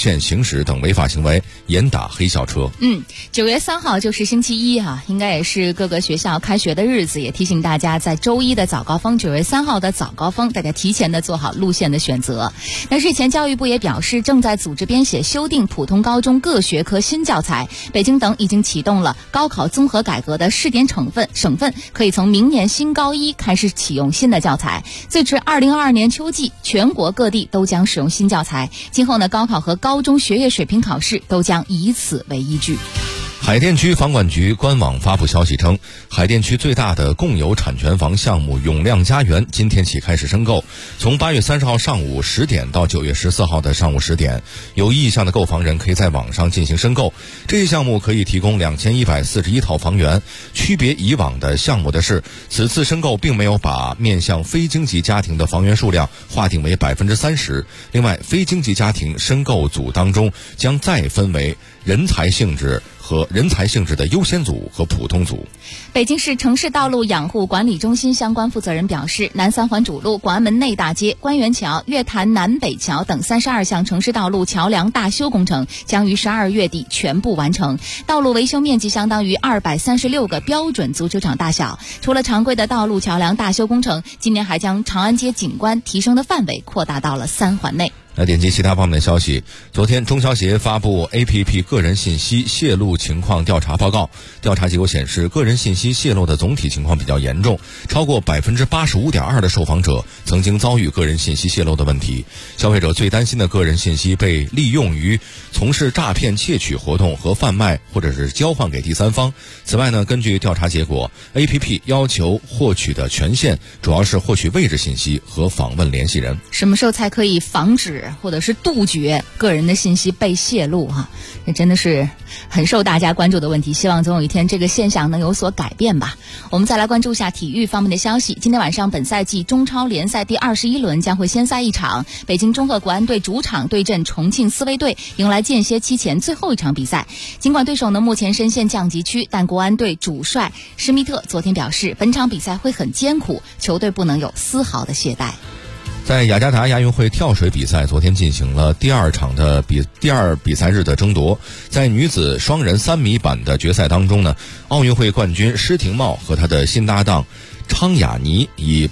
线行驶等违法行为，严打黑校车。 9月3号就是星期一啊，应该也是各个学校开学的日子，也提醒大家在周一的早高峰9月3号的早高峰，大家提前的做好路线的选择。那日前教育部也表示，正在组织编写修订普通高中各学科新教材，北京等已经启动了高考综合改革的试点省份可以从明年新高一开始启用新的教材，最迟2022年秋季全国各地都将使用新教材。今后呢，高考和高中学业水平考试都将以此为依据。 海淀区房管局官网发布消息称，海淀区最大的共有产权房项目永亮家园今天起开始申购，从8月30号上午10点到9月14号的上午10点，有意向的购房人可以在网上进行申购。这一项目可以提供2141套房源，区别以往的项目的是，此次申购并没有把面向非经济家庭的房源数量划定为30%。另外，非经济家庭申购组当中将再分为人才性质的优先组和普通组。 北京市城市道路养护管理中心相关负责人表示，南三环主路、广安门内大街、官园桥、月坛南北桥等32项城市道路桥梁大修工程将于12月底全部完成，道路维修面积相当于236个标准足球场大小。除了常规的道路桥梁大修工程，今年还将长安街景观提升的范围扩大到了3环内。 来点击其他方面的消息。昨天中消协发布 APP 个人信息泄露情况调查报告，调查结果显示，个人信息泄露的总体情况比较严重，超过 85.2% 的受访者曾经遭遇个人信息泄露的问题。消费者最担心的个人信息被利用于从事诈骗窃取活动和贩卖或者是交换给第三方。此外呢，根据调查结果， APP 要求获取的权限主要是获取位置信息和访问联系人。 什么时候才可以防止或者是杜绝个人的信息被泄露啊？这真的是很受大家关注的问题，希望总有一天这个现象能有所改变吧。我们再来关注一下体育方面的消息。今天晚上本赛季中超联赛第21轮将会先赛一场，北京中赫国安队主场对阵重庆斯威队，迎来间歇期前最后一场比赛。尽管对手呢目前深陷降级区，但国安队主帅施密特昨天表示，本场比赛会很艰苦，球队不能有丝毫的懈怠。 在雅加达亚运会跳水比赛昨天进行了第二比赛日的争夺。在女子双人3米板的决赛当中呢，奥运会冠军施廷懋和她的新搭档昌雅妮以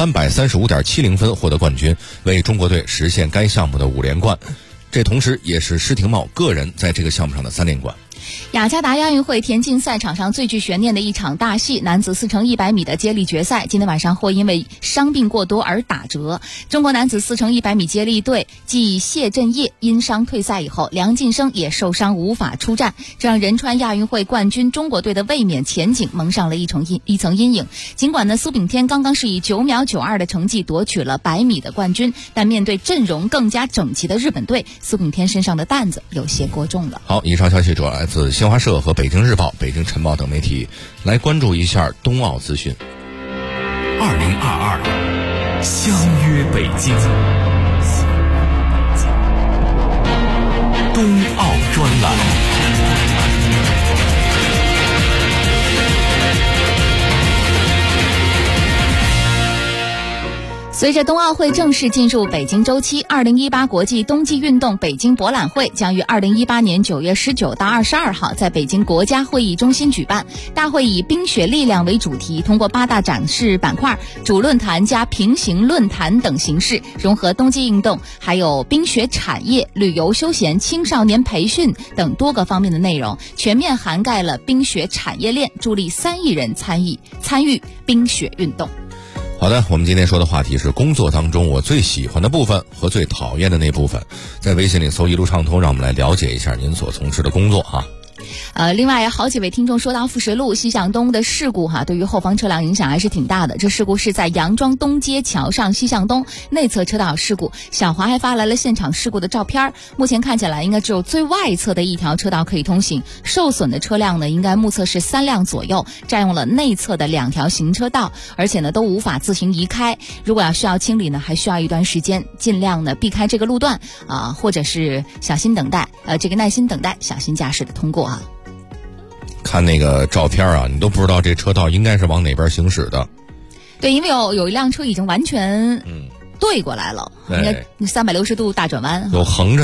335.70分获得冠军，为中国队实现该项目的5连冠。这同时也是施廷懋个人在这个项目上的3连冠。 雅加达亚运会田径赛场上最具悬念的一场大戏，男子4x100米的接力决赛，今天晚上或因为伤病过多而打折。中国男子4x100米接力队继谢震业因伤退赛以后，梁晋生也受伤无法出战，这让仁川亚运会冠军中国队的卫冕前景蒙上了一层阴影。尽管呢，苏炳添刚刚是以9秒92的成绩夺取了100米的冠军，但面对阵容更加整齐的日本队，苏炳添身上的担子有些过重了。 好，以上消息主要来自新华社和北京日报、北京晨报等媒体。来关注一下冬奥资讯。 2022相约北京，冬奥专栏。 随着冬奥会正式进入北京周期，2018国际冬季运动北京博览会将于2018年9月19到22号在北京国家会议中心举办。大会以冰雪力量为主题，通过8大展示板块、主论坛加平行论坛等形式，融合冬季运动、还有冰雪产业、旅游休闲、青少年培训等多个方面的内容，全面涵盖了冰雪产业链，助力3亿人参与冰雪运动。 好的，我们今天说的话题是工作当中我最喜欢的部分和最讨厌的那部分。在微信里搜一路畅通，让我们来了解一下您所从事的工作哈。 另外好几位听众说到富士路西向东的事故对于后方车辆影响还是挺大的。这事故是在杨庄东街桥上西向东内侧车道有事故，小华还发来了现场事故的照片。目前看起来应该只有最外侧的一条车道可以通行，受损的车辆呢应该目测是3辆左右，占用了内侧的2条行车道，而且呢都无法自行移开。如果需要清理呢，还需要一段时间，尽量呢避开这个路段或者是小心等待耐心等待，小心驾驶的通过啊。 看那个照片你都不知道这车道应该是往哪边行驶的。 对，因为有一辆车已经完全对过来了，应该360度大转弯， 有横着的，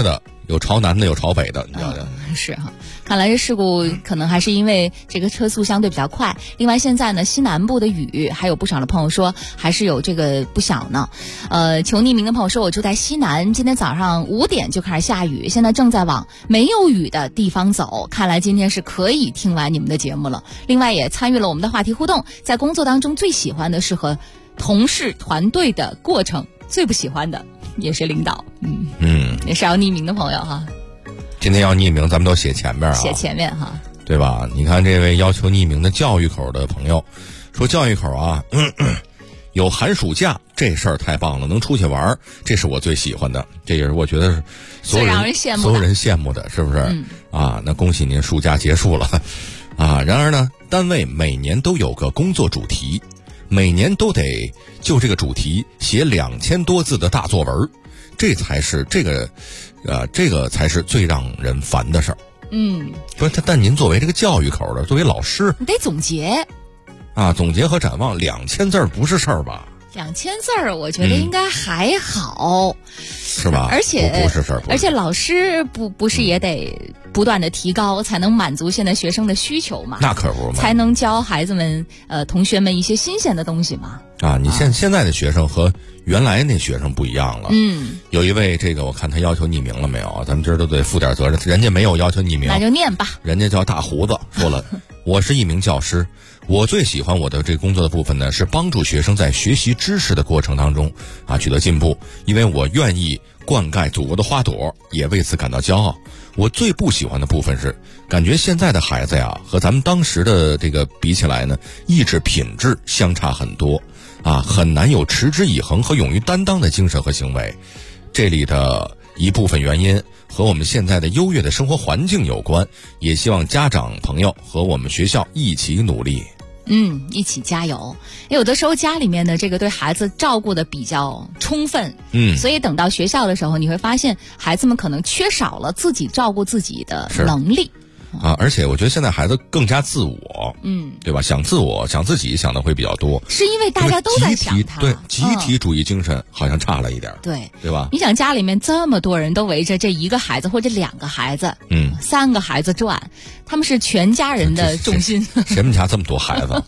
有朝南的，有朝北的，你瞧瞧。 是哈，看来这事故可能还是因为这个车速相对比较快。另外，现在呢，西南部的雨还有不少的朋友说还是有这个不小呢。求匿名的朋友说，我住在西南，今天早上5点就开始下雨，现在正在往没有雨的地方走。看来今天是可以听完你们的节目了。另外，也参与了我们的话题互动，在工作当中最喜欢的是和同事团队的过程，最不喜欢的也是领导。也是要匿名的朋友哈。 今天要匿名，咱们都写前面啊， 写前面哈， 对吧？你看这位要求匿名的教育口的朋友说，教育口啊，有寒暑假这事儿太棒了，能出去玩，这是我最喜欢的，这也是我觉得是所有人羡慕的，是不是？啊，那恭喜您，暑假结束了啊。然而呢，单位每年都有个工作主题，每年都得就这个主题写2000多字的大作文，这才是这个才是最让人烦的事儿。不是，但您作为这个教育口的，作为老师， 你得总结啊，总结和展望，2000字不是事儿吧 ？2000字我觉得应该还好， 是吧？ 而且不是事儿， 而且老师不是也得不断的提高，才能满足现在学生的需求嘛？ 那可不嘛， 才能教孩子们同学们一些新鲜的东西嘛？ 啊，你现在的学生和原来那学生不一样了。有一位这个我看他要求匿名了没有？咱们今儿都得负点责任，人家没有要求匿名， 那就念吧。 人家叫大胡子，说了，我是一名教师。我最喜欢我的这工作的部分呢，是帮助学生在学习知识的过程当中啊取得进步，因为我愿意灌溉祖国的花朵，也为此感到骄傲。我最不喜欢的部分是，感觉现在的孩子呀和咱们当时的这个比起来呢，意志品质相差很多啊，很难有持之以恒和勇于担当的精神和行为。这里的一部分原因和我们现在的优越的生活环境有关，也希望家长朋友和我们学校一起努力。 一起加油。有的时候家里面的这个对孩子照顾的比较充分，所以等到学校的时候，你会发现孩子们可能缺少了自己照顾自己的能力。 啊，而且我觉得现在孩子更加自我，对吧？想自我、想自己想的会比较多， 是因为大家都在想他， 对，集体主义精神好像差了一点，对吧？ 你想家里面这么多人都围着这一个孩子或者2个孩子，3个孩子转，他们是全家人的重心。 谁们家这么多孩子？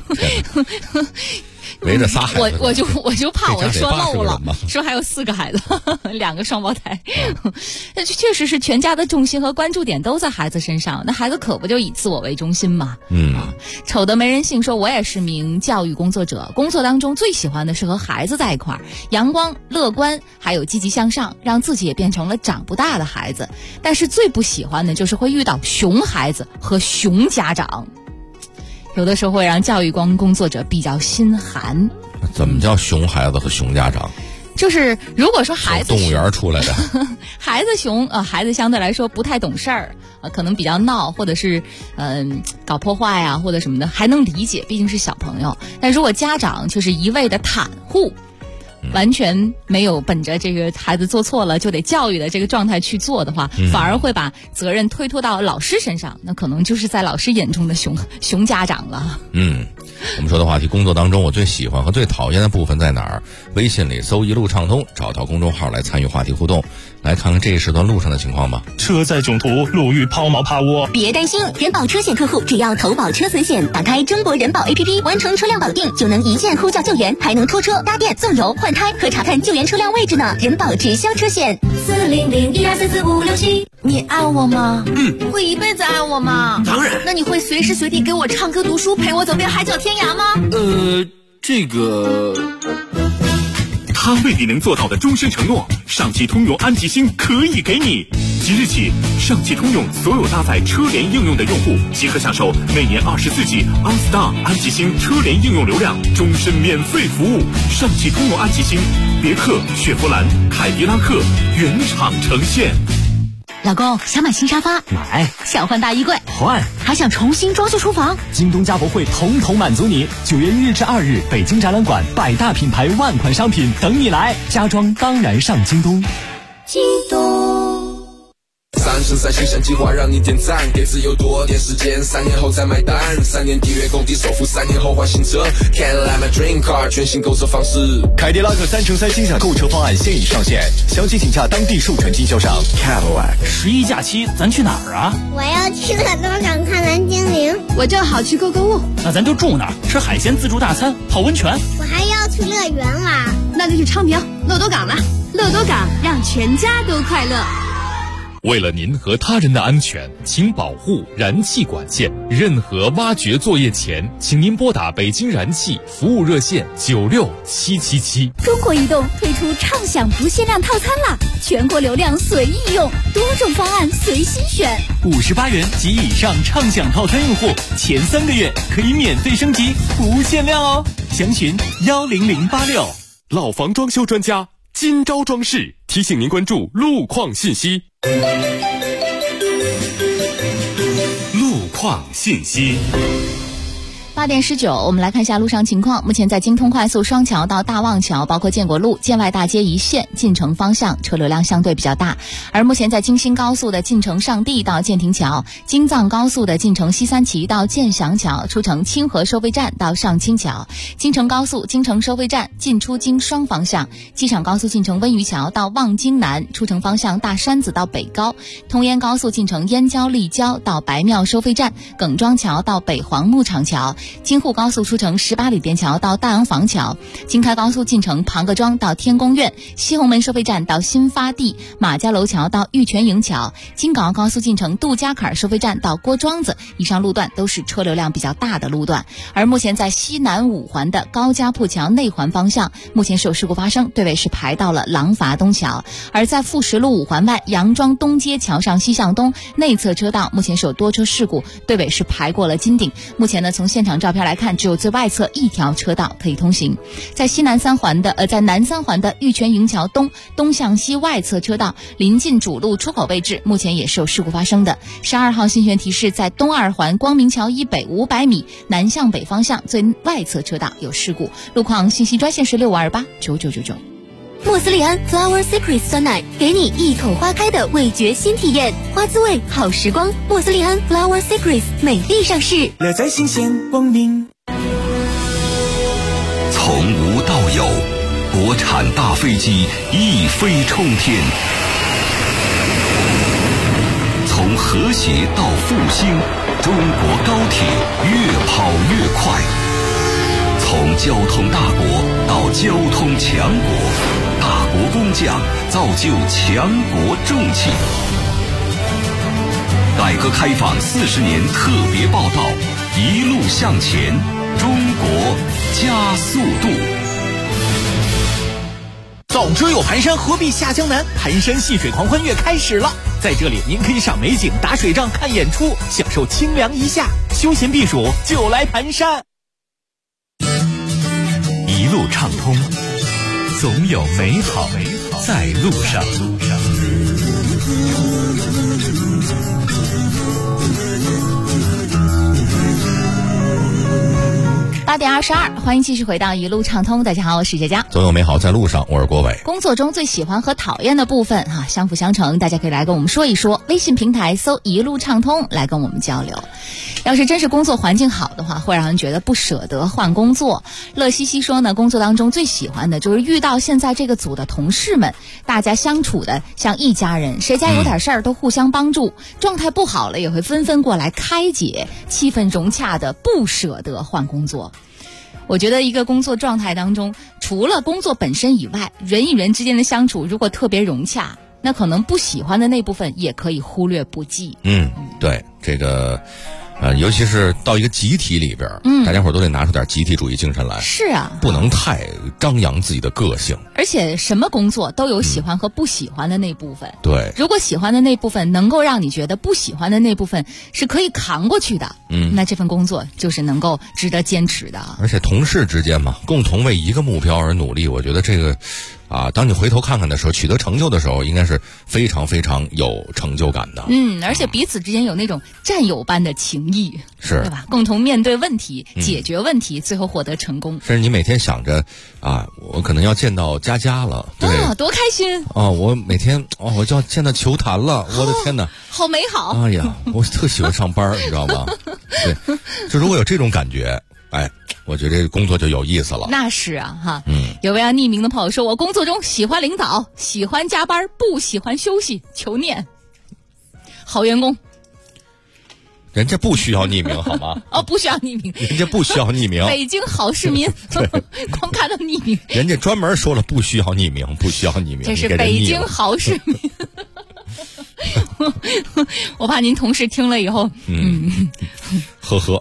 围着仨孩子， 我就怕我说漏了，说还有4个孩子，2个双胞胎，那确实是全家的重心和关注点都在孩子身上，那孩子可不就以自我为中心嘛？丑的没人性说，我也是名教育工作者，工作当中最喜欢的是和孩子在一块儿，阳光、乐观，还有积极向上，让自己也变成了长不大的孩子。但是最不喜欢的就是会遇到熊孩子和熊家长。有的时候会让教育工作者比较心寒。 怎么叫熊孩子和熊家长？ 就是如果说孩子动物园出来的孩子熊孩子相对来说不太懂事儿可能比较闹，或者是搞破坏啊或者什么的还能理解，毕竟是小朋友。但如果家长就是一味的袒护，完全没有本着这个孩子做错了就得教育的这个状态去做的话，反而会把责任推脱到老师身上，那可能就是在老师眼中的熊家长了。 我们说的话题，工作当中我最喜欢和最讨厌的部分在哪儿？微信里搜一路畅通，找到公众号来参与话题互动。来看看这一时段路上的情况吧。 车载囧途，路遇抛锚趴窝。 别担心，人保车险客户只要投保车损险，打开中国人保 APP， 完成车辆保定，就能一键呼叫救援，还能拖车、搭电、送油、换胎和查看救援车辆位置呢。人保直销车险，40012445567。 你爱我吗？会一辈子爱我吗？ 当然。 那你会随时随地给我唱歌读书，陪我走遍海角天涯吗？ 这个。 他未必能做到的终身承诺，上汽通用安吉星可以给你。即日起，上汽通用所有搭载车联应用的用户即可享受每年24G OnStar 安吉星车联应用流量，终身免费服务。上汽通用安吉星，别克、雪佛兰、凯迪拉克原厂呈现。 老公，想买新沙发？ 买。 想换大衣柜？ 换。 还想重新装修厨房？ 京东家博会统统满足你。9月1日至2日，北京展览馆100大品牌万款商品等你来，家装当然上京东。 京东。 身赛形象计划让你点赞，给自由多点时间，3年后再买单，3年抵约购地首付，3年后换新车 Cadillac my dream car 全新购车方式。 凯迪拉克3乘3精选购车方案现已上线，详情请洽当地授权经销商 Cadillac。 11假期咱去哪儿啊？ 我要去乐多港看蓝精灵。 我正好去购物。 那咱就住那儿，吃海鲜自助大餐，泡温泉。 我还要去乐园玩。 那就去昌平乐多港了。乐多港让全家都快乐。 为了您和他人的安全，请保护燃气管线。任何挖掘作业前，请您拨打北京燃气服务热线96777。 中国移动推出畅享不限量套餐啦，全国流量随意用，多种方案随心选。 58元及以上畅享套餐用户，前3个月可以免费升级，不限量哦。详询10086。 老房装修专家金招装饰提醒您关注路况信息。路况信息。 8点19，我们来看一下路上情况。目前在京通快速双桥到大望桥，包括建国路、建外大街一线进城方向车流量相对比较大。而目前在京新高速的进城上地到建亭桥，京藏高速的进城西三旗到建祥桥，出城清河收费站到上清桥，京承高速京承收费站进出京双方向，机场高速进城温榆桥到望京南，出城方向大山子到北高，通燕高速进城燕郊立交到白庙收费站，耿庄桥到北黄牧场桥，京沪高速出城18里店桥到大洋坊桥，京开高速进城庞各庄到天宫苑，西红门收费站到新发地，马家楼桥到玉泉营桥，京港澳高速进城杜家坎收费站到郭庄子，以上路段都是车流量比较大的路段。而目前在西南5环的高家铺桥内环方向，目前是有事故发生，队尾是排到了廊坊东桥。而在富实路5环外杨庄东街桥上西向东内侧车道，目前是有多车事故，队尾是排过了金顶。目前呢，从现场照片来看，只有最外侧一条车道可以通行。在南3环的玉泉营桥东向西外侧车道临近主路出口位置，目前也是有事故发生的。12号新选提示，在东2环光明桥以北500米南向北方向最外侧车道有事故。路况信息专线是65289999。 莫斯利安 Flower Secret 酸奶，给你一口花开的味觉新体验，花滋味好时光。莫斯利安 Flower Secret 美丽上市， 乐在新鲜光明。 从无到有，国产大飞机一飞冲天；从和谐到复兴，中国高铁越跑越快；从交通大国到交通强国，大国工匠造就强国重器。改革开放40年特别报道，一路向前，中国加速度。 总之有盘山，何必下江南？盘山戏水狂欢月开始了，在这里您可以赏美景、打水仗、看演出，享受清凉一夏，休闲避暑就来盘山。 一路畅通，总有美好在路上。 8点22，欢迎继续回到一路畅通。大家好，我是佳佳。 总有美好在路上，我是郭伟。 工作中最喜欢和讨厌的部分相辅相成，大家可以来跟我们说一说。微信平台搜一路畅通来跟我们交流。要是真是工作环境好的话，会让人觉得不舍得换工作。乐西西说呢，工作当中最喜欢的就是遇到现在这个组的同事们，大家相处的像一家人，谁家有点事儿都互相帮助，状态不好了也会纷纷过来开解，气氛融洽的不舍得换工作。我觉得一个工作状态当中，除了工作本身以外，人与人之间的相处如果特别融洽，那可能不喜欢的那部分也可以忽略不计。 对，这个尤其是到一个集体里边，大家伙都得拿出点集体主义精神来。 是啊， 不能太张扬自己的个性。 而且什么工作都有喜欢和不喜欢的那部分。 对， 如果喜欢的那部分能够让你觉得不喜欢的那部分是可以扛过去的，那这份工作就是能够值得坚持的。 而且同事之间嘛，共同为一个目标而努力，我觉得这个当你回头看看的时候，取得成就的时候，应该是非常非常有成就感的。 而且彼此之间有那种战友般的情谊， 是， 对吧？共同面对问题，解决问题，最后获得成功。 甚至你每天想着我可能要见到佳佳了，对， 多开心我每天我就要见到球坛了，我的天哪， 好美好！ 哎呀，我特喜欢上班，你知道吗？对，就如果有这种感觉，我觉得这个工作就有意思了。 那是啊，哈。有位匿名的朋友说，我工作中喜欢领导，喜欢加班，不喜欢休息，求念。好员工。 人家不需要匿名好吗？ 不需要匿名。 人家不需要匿名。 北京好市民，光看到匿名。 人家专门说了不需要匿名，不需要匿名。 这是北京好市民。我怕您同事听了以后， 呵呵。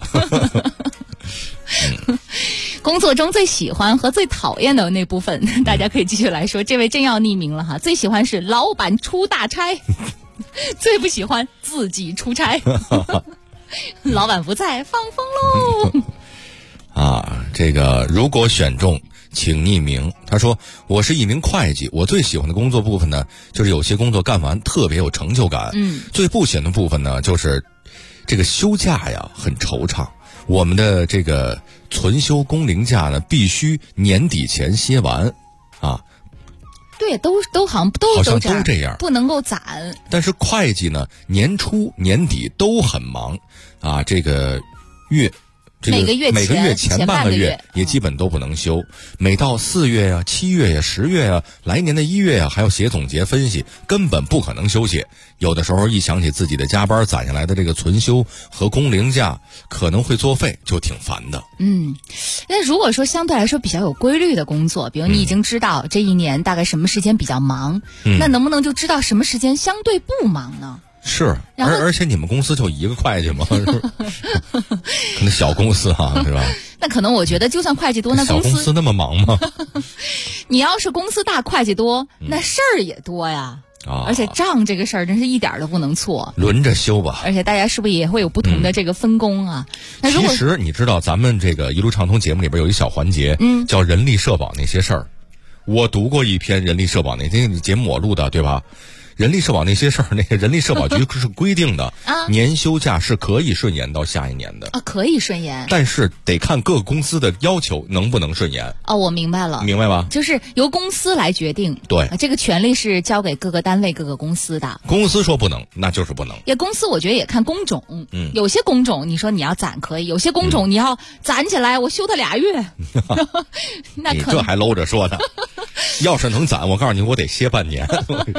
工作中最喜欢和最讨厌的那部分，大家可以继续来说。这位真要匿名了哈，最喜欢是老板出大差，最不喜欢自己出差。老板不在，放风喽。 这个如果选中，请匿名。他说，我是一名会计，我最喜欢的工作部分呢，就是有些工作干完特别有成就感。最不喜欢的部分呢，就是这个休假呀很惆怅。我们的这个存休工龄假呢，必须年底前歇完， 对，都好像都这样， 不能够攒。 但是会计呢，年初年底都很忙，这个月。每个月前半个月也基本都不能休，每到4月呀、7月呀、10月呀、来年的1月呀，还要写总结分析，根本不可能休息。有的时候一想起自己的加班攒下来的这个存休和工龄假可能会作废，就挺烦的。 那如果说相对来说比较有规律的工作，比如你已经知道这一年大概什么时间比较忙，那能不能就知道什么时间相对不忙呢？ 是，而且你们公司就一个会计吗？可能小公司是吧？ 那可能我觉得就算会计多，那小公司那么忙吗？ 你要是公司大会计多，那事儿也多呀。而且账这个事儿真是一点都不能错， 轮着休吧。 而且大家是不是也会有不同的这个分工啊？那其实你知道咱们这个一路畅通节目里边有一小环节，叫人力社保那些事儿。我读过一篇人力社保那天节目我录的，对吧？人力社保那些事儿，那个人力社保局是规定的，年休假是可以顺延到下一年的可以顺延， 但是得看各个公司的要求能不能顺延。 我明白了， 明白吧？ 就是由公司来决定， 对， 这个权利是交给各个单位、各个公司的。 公司说不能，那就是不能。 公司我觉得也看工种，有些工种你说你要攒可以，有些工种你要攒起来，我休他2月，那你这还搂着说呢？要是能攒，我告诉你，我得歇半年。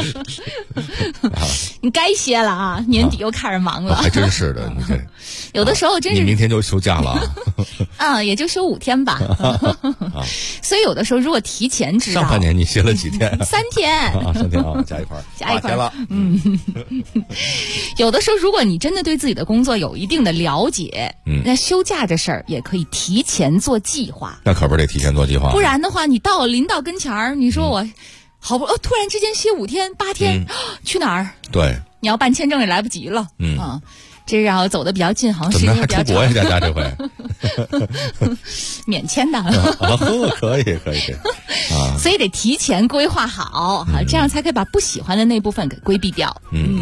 你该歇了啊！年底又开始忙了， 还真是的。你这有的时候真是， 你明天就休假了也就休5天吧。所以有的时候如果提前知道， 上半年你歇了几天 ？3天 3天加一块8天了。 有的时候如果你真的对自己的工作有一定的了解，那休假这事儿也可以提前做计划。 那可不是得提前做计划， 不然的话，你临到跟前儿，你说我。突然之间歇5天8天，去哪儿？ 对， 你要办签证也来不及了。这让我走的比较近，好像时间比较长。 怎么还出国呀？佳佳这回免签的。 可以所以得提前规划好，这样才可以把不喜欢的那部分给规避掉。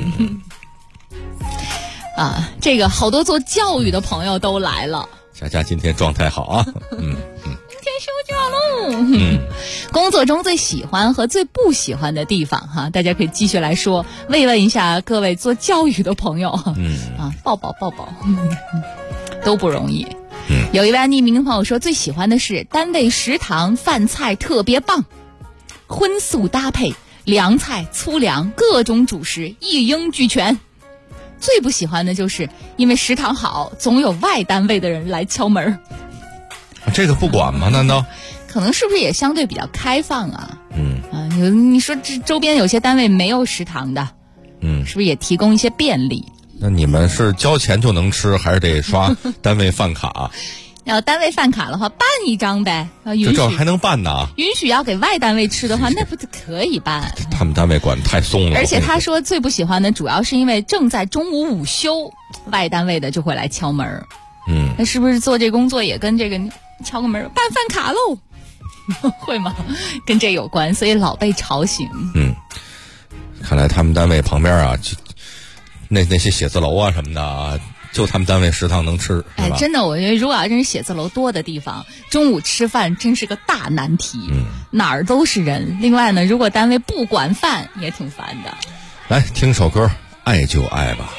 这个好多做教育的朋友都来了。 佳佳今天状态好啊。 休假喽！工作中最喜欢和最不喜欢的地方大家可以继续来说，慰问一下各位做教育的朋友。抱抱，都不容易。有一位匿名的朋友说，最喜欢的是单位食堂饭菜特别棒，荤素搭配，凉菜粗粮各种主食一应俱全。最不喜欢的就是因为食堂好，总有外单位的人来敲门。 这个不管吗？难道可能是不是也相对比较开放啊？你说这周边有些单位没有食堂的，是不是也提供一些便利？ 那你们是交钱就能吃，还是得刷单位饭卡？ 要单位饭卡的话，办一张呗。 这还能办呢？ 允许要给外单位吃的话，那不就可以办？ 他们单位管太松了。 而且他说最不喜欢的，主要是因为正在中午午休，外单位的就会来敲门。那是不是做这工作也跟这个敲个门办饭卡喽？ 会吗？跟这有关，所以老被吵醒。 看来他们单位旁边啊，那些写字楼啊什么的啊，就他们单位食堂能吃。 哎，真的，我觉得如果要真是写字楼多的地方，中午吃饭真是个大难题。哪儿都是人。另外呢，如果单位不管饭，也挺烦的。 来听首歌，爱就爱吧。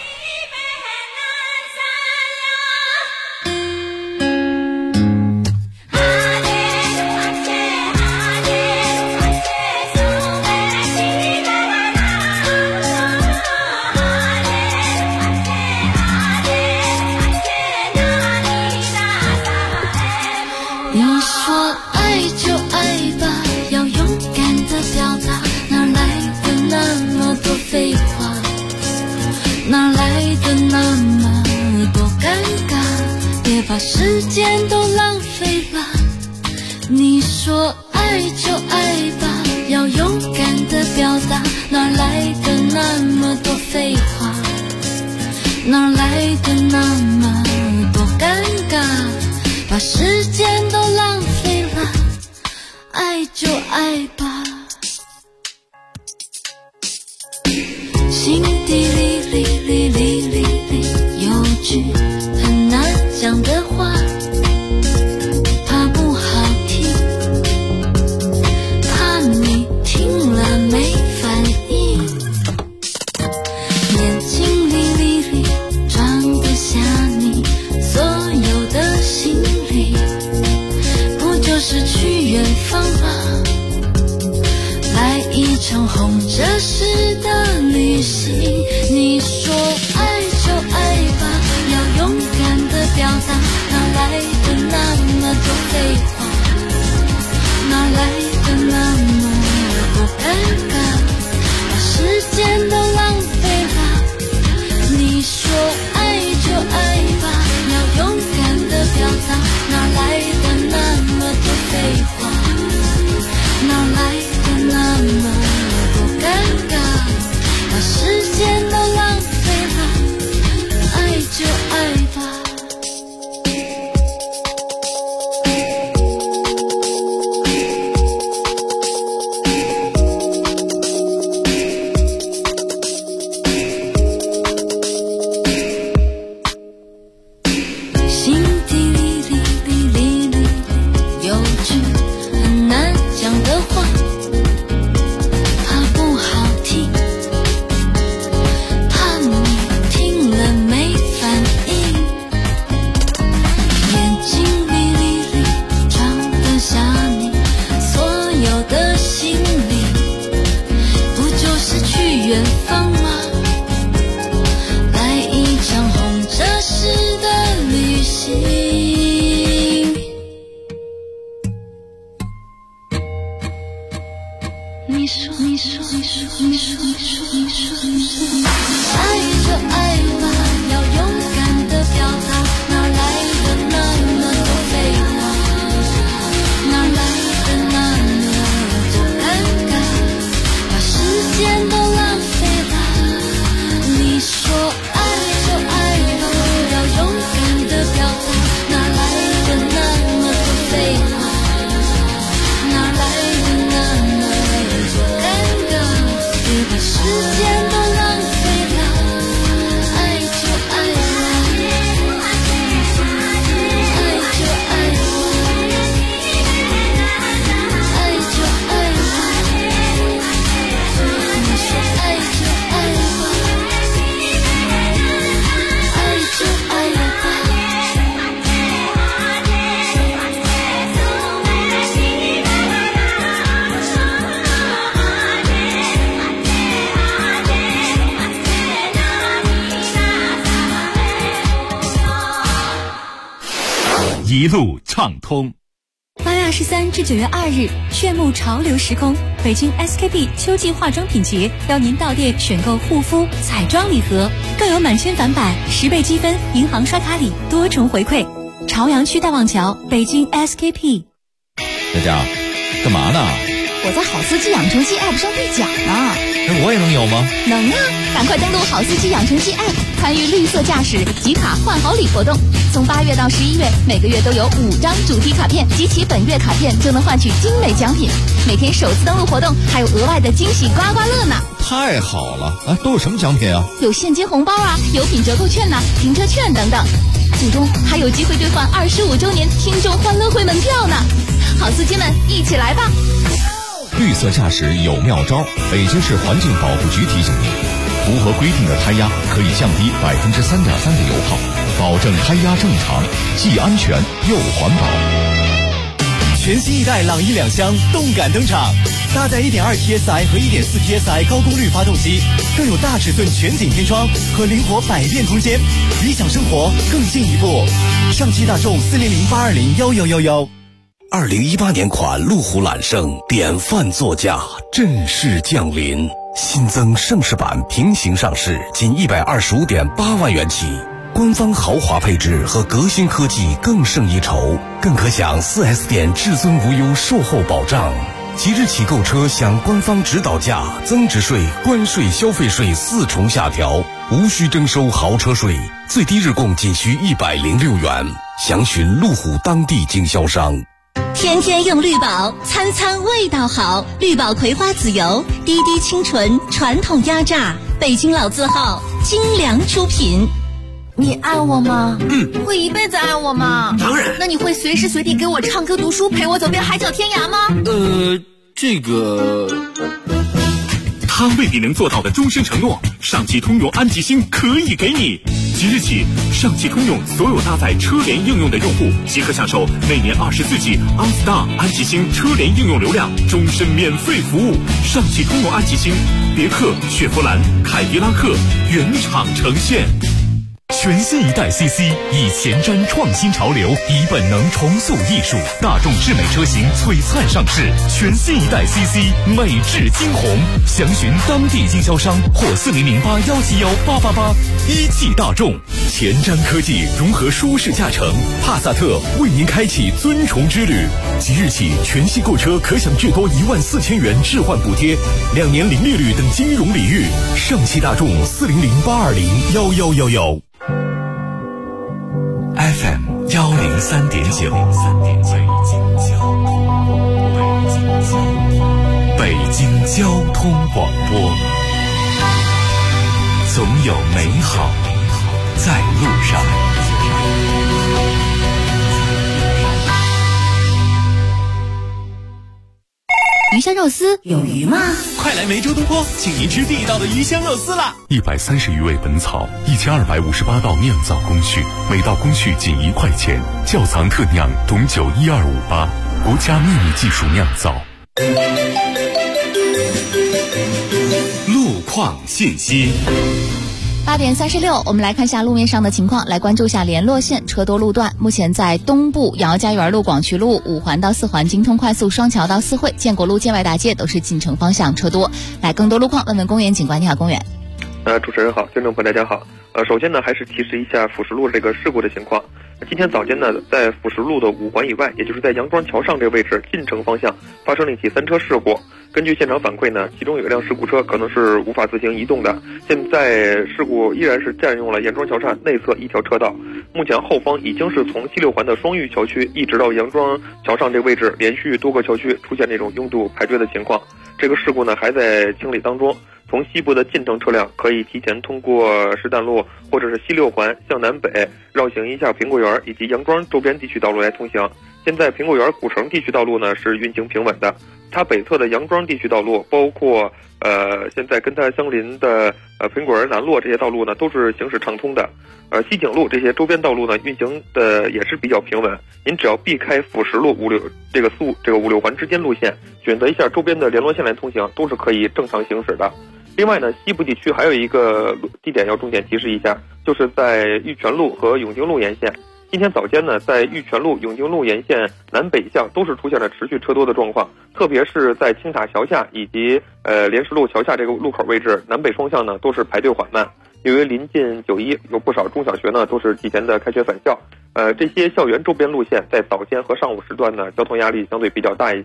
哪来的那么多尴尬，别把时间都浪费了。你说爱就爱吧，要勇敢的表达，哪来的那么多废话，哪来的那么多尴尬，把时间都浪费了。爱就爱吧，心底里有句很难讲的话，怕不好听，怕你听了没反应，眼睛里装得下你所有的心里，不就是去远方吗？来一场红着湿的旅行。你说爱就爱吧，要勇敢的表达，哪来的那么多废话，哪来的那么多尴尬，把时间都浪费了。你说爱就爱吧，要勇敢的表达，哪来的那么多废话，哪来的那么多尴尬，把时间都浪费了。爱就爱吧。心底里有句很难讲的话，怕不好听，怕你听了没反应，眼睛里装得下你所有的心里，不就是去远方吗？来一场红着湿的旅行。你说爱就爱吧，要勇敢的表达，哪来的那么多废话，哪来的那么多尴尬，把时间都浪费了。你说爱就爱吧，要勇敢的表达，哪来的那么多废话，哪来的那么多尴尬，别把时间都浪费了。爱就爱吧，爱就爱吧，爱就爱吧。你说爱就爱吧，爱就爱吧。 一路畅通。 8月23至9月2日，炫目潮流时空，北京 SKP 秋季化妆品节邀您到店选购护肤、彩妆礼盒，更有满千返百、10倍积分、银行刷卡礼多重回馈。朝阳区大望桥，北京 SKP。 大家干嘛呢？ 我在好司机养成记 App 上兑奖呢。 我也能有吗？ 能啊！赶快登录好司机养成记 App， 参与绿色驾驶集卡换好礼活动。从8月到11月，每个月都有5张主题卡片，集齐本月卡片就能换取精美奖品。每天首次登录活动还有额外的惊喜刮刮乐呢！ 太好了！都有什么奖品啊？ 有现金红包啊，有品折扣券停车券等等。最终还有机会兑换25周年听众欢乐会门票呢！好司机们，一起来吧！ 绿色驾驶有妙招，北京市环境保护局提醒您，符合规定的胎压可以降低3.3%的油耗，保证胎压正常，既安全又环保。 全新一代朗逸2厢动感登场，搭载 1.2TSI 和 1.4 TSI 高功率发动机，更有大尺寸全景天窗和灵活百变空间，理想生活更进一步。上汽大众400-820-1111。 2018年款路虎揽胜典范座驾正式降临，新增盛世版平行上市，仅125.8万元起。官方豪华配置和革新科技更胜一筹，更可享 4S 店至尊无忧售后保障。即日起购车享官方指导价、增值税、关税、消费税4重下调，无需征收豪车税，最低日供仅需106元。详询路虎当地经销商。 天天用绿宝，餐餐味道好。绿宝葵花籽油，滴滴清纯，传统压榨，北京老字号，精良出品。 你爱我吗？会一辈子爱我吗？ 当然。 那你会随时随地给我唱歌读书，陪我走遍海角天涯吗？ 这个他未必能做到的终身承诺，上汽通用安吉星可以给你。即日起，上汽通用所有搭载车联应用的用户即可享受每年24G OnStar 安吉星车联应用流量终身免费服务。上汽通用安吉星，别克、雪佛兰、凯迪拉克原厂呈现。 全新一代 CC 以前瞻创新潮流，以本能重塑艺术，大众智美车型璀璨上市，全新一代 CC 美质惊鸿，详询当地经销商或4008171888。一汽大众前瞻科技融合舒适驾乘，帕萨特为您开启尊崇之旅。即日起，全系购车可享至多14000元置换补贴，2年零利率等金融礼遇。上汽大众400-820-1111。FM 103.9，北京交通广播，总有美好在路上。 鱼香肉丝有鱼吗？ 快来梅州东坡，请您吃地道的鱼香肉丝啦 ！130余味本草，1258道酿造工序，每道工序仅1块钱。窖藏特酿董酒12588，国家秘密技术酿造。 路况信息。 8点36，我们来看一下路面上的情况，来关注一下联络线车多路段。目前在东部姚家园路、广渠路、5环到4环、京通快速、双桥到4惠、建国路、建外大街都是进城方向车多。来更多路况，问问公园警官。你好，公园。 主持人好，听众朋友大家好。首先呢，还是提示一下辅石路这个事故的情况。今天早间呢，在辅石路的5环以外，也就是在杨庄桥上这个位置进城方向发生了一起3车事故。根据现场反馈呢，其中有一辆事故车可能是无法自行移动的，现在事故依然是占用了杨庄桥站内侧一条车道。目前后方已经是从西6环的双峪桥区一直到杨庄桥上这个位置，连续多个桥区出现这种拥堵排队的情况。这个事故呢还在清理当中。从西部的进城车辆可以提前通过石旦路或者是西6环向南北绕行一下苹果园以及杨庄周边地区道路来通行。现在苹果园古城地区道路呢是运行平稳的，它北侧的杨庄地区道路，包括现在跟它相邻的苹果园南路这些道路呢都是行驶畅通的。西景路这些周边道路呢运行的也是比较平稳，您只要避开辅石路这个5、6环之间路线，选择一下周边的联络线来通行，都是可以正常行驶的。另外呢，西部地区还有一个地点要重点提示一下，就是在玉泉路和永定路沿线。今天早间呢，在玉泉路、永定路沿线南北向都是出现了持续车多的状况，特别是在青塔桥下以及莲石路桥下这个路口位置，南北双向呢都是排队缓慢。由于临近9·1，有不少中小学呢都是提前的开学返校，这些校园周边路线在早间和上午时段呢交通压力相对比较大一些。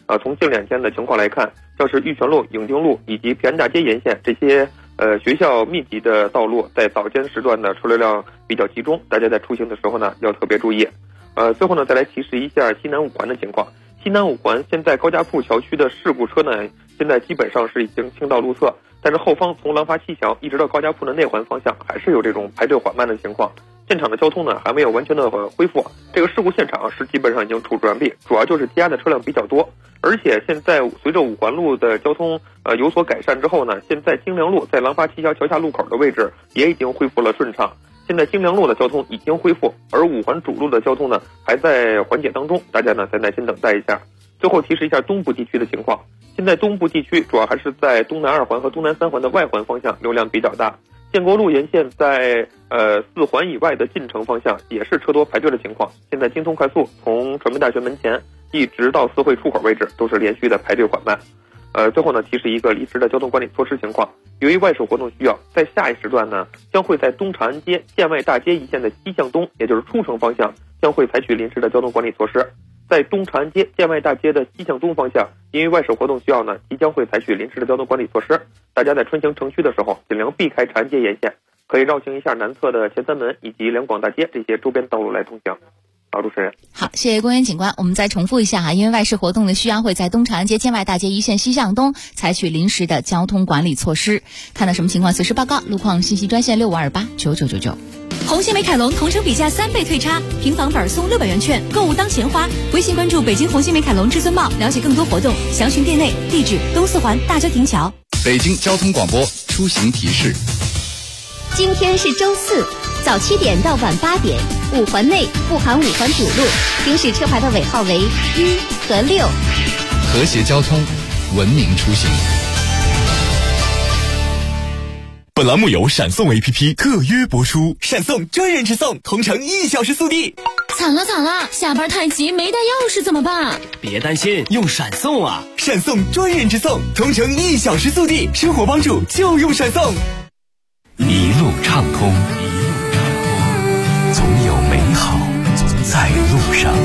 从近2天的情况来看，像是玉泉路、永定路以及平安大街沿线这些学校密集的道路，在早间时段的车流量比较集中，大家在出行的时候呢要特别注意。最后呢再来提示一下西南5环的情况。西南5环现在高架铺桥区的事故车呢，现在基本上是已经倾倒路侧，但是后方从廊坊七桥一直到高架铺的内环方向，还是有这种排队缓慢的情况。现场的交通呢还没有完全的恢复，这个事故现场是基本上已经处置完毕，主要就是积压的车辆比较多。而且现在随着5环路的交通有所改善之后呢，现在京良路在廊坊七桥桥下路口的位置也已经恢复了顺畅。现在京良路的交通已经恢复，而5环主路的交通呢还在缓解当中，大家呢再耐心等待一下。最后提示一下东部地区的情况，现在东部地区主要还是在东南2环和东南3环的外环方向流量比较大。建国路沿线在4环以外的进城方向也是车多排队的情况。现在京通快速从传媒大学门前一直到四惠出口位置都是连续的排队缓慢。最后呢提示一个临时的交通管理措施情况，由于外事活动需要，在下一时段呢将会在东长安街建外大街一线的西向东，也就是出城方向将会采取临时的交通管理措施。在东长安街建外大街的西向东方向，因为外事活动需要呢，即将会采取临时的交通管理措施。大家在穿行城区的时候，尽量避开长安街沿线，可以绕行一下南侧的前三门以及两广大街这些周边道路来通行。好，主持人。 好，谢谢公园警官。我们再重复一下因为外事活动的需要，会在东长安街建外大街一线西向东采取临时的交通管理措施。看到什么情况随时报告，路况信息专线65289999。 红星美凯龙同城比价3倍退差，平房本送600元券，购物当钱花。微信关注北京红星美凯龙至尊茂，了解更多活动，详询店内。地址东四环大郊亭桥。 北京交通广播出行提示： 今天是周四，早7点到晚8点，5环内不含5环主路，行驶车牌的尾号为1和6。 和谐交通，文明出行。 本栏目由闪送 APP 特约播出， 闪送专人直送，同城1小时速递。 惨了惨了，下班太急没带钥匙怎么办？ 别担心，用闪送啊！闪送专人直送，同城1小时速递，生活帮助就用闪送。 一路畅通，总有美好在路上，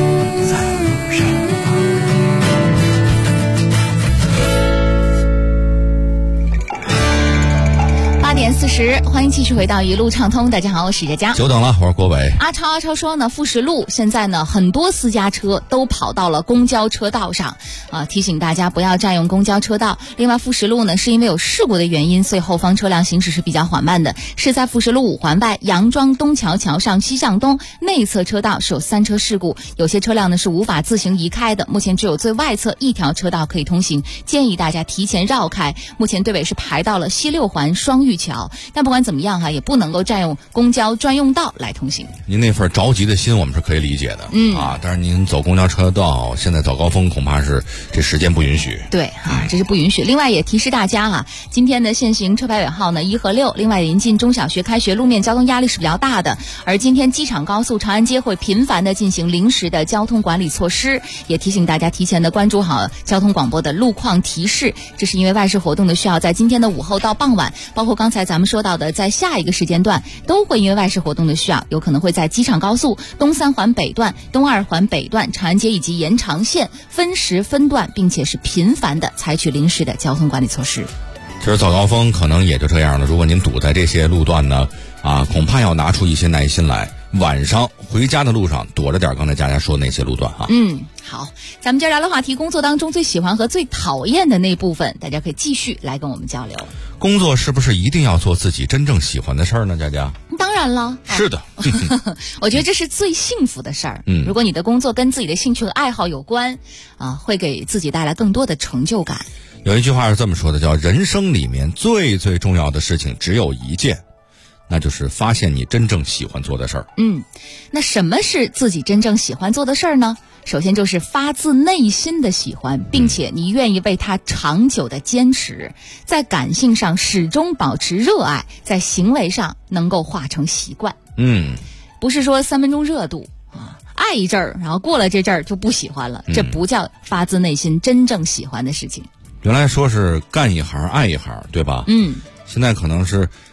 8点40，欢迎继续回到一路畅通。大家好，我是佳佳。 久等了，我是郭伟。 阿超说呢，富士路现在呢很多私家车都跑到了公交车道上提醒大家不要占用公交车道。另外富士路呢是因为有事故的原因，所以后方车辆行驶是比较缓慢的，是在富士路5环外杨庄东桥桥上西向东内侧车道是有3车事故，有些车辆呢是无法自行移开的，目前只有最外侧1条车道可以通行，建议大家提前绕开。目前队尾是排到了西6环双玉桥，但不管怎么样也不能够占用公交专用道来通行。 您那份着急的心我们是可以理解的，但是您走公交车道，现在早高峰恐怕是这时间不允许。 对这是不允许。另外也提示大家今天的限行车牌尾号呢1和6，另外临近中小学开学，路面交通压力是比较大的，而今天机场高速长安街会频繁的进行临时的交通管理措施，也提醒大家提前的关注好交通广播的路况提示。这是因为外事活动的需要，在今天的午后到傍晚，包括刚才咱们说到的在下一个时间段，都会因为外事活动的需要，有可能会在机场高速东3环北段、东2环北段、长安街以及延长线分时分段，并且是频繁的采取临时的交通管理措施。 其实早高峰可能也就这样了，如果您堵在这些路段呢恐怕要拿出一些耐心来，晚上回家的路上躲着点刚才佳佳说的那些路段好，咱们今儿聊的话题，工作当中最喜欢和最讨厌的那部分，大家可以继续来跟我们交流。 工作是不是一定要做自己真正喜欢的事儿呢？佳佳， 当然了， 是的我觉得这是最幸福的事儿。如果你的工作跟自己的兴趣和爱好有关会给自己带来更多的成就感。 有一句话是这么说的，叫人生里面最最重要的事情只有一件，那就是发现你真正喜欢做的事儿。 那什么是自己真正喜欢做的事儿呢？首先就是发自内心的喜欢，并且你愿意为它长久的坚持，在感性上始终保持热爱，在行为上能够化成习惯。不是说3分钟热度爱一阵儿，然后过了这阵儿就不喜欢了，这不叫发自内心真正喜欢的事情。 原来说是干一行爱一行，对吧？现在可能是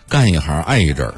干一行爱一阵儿。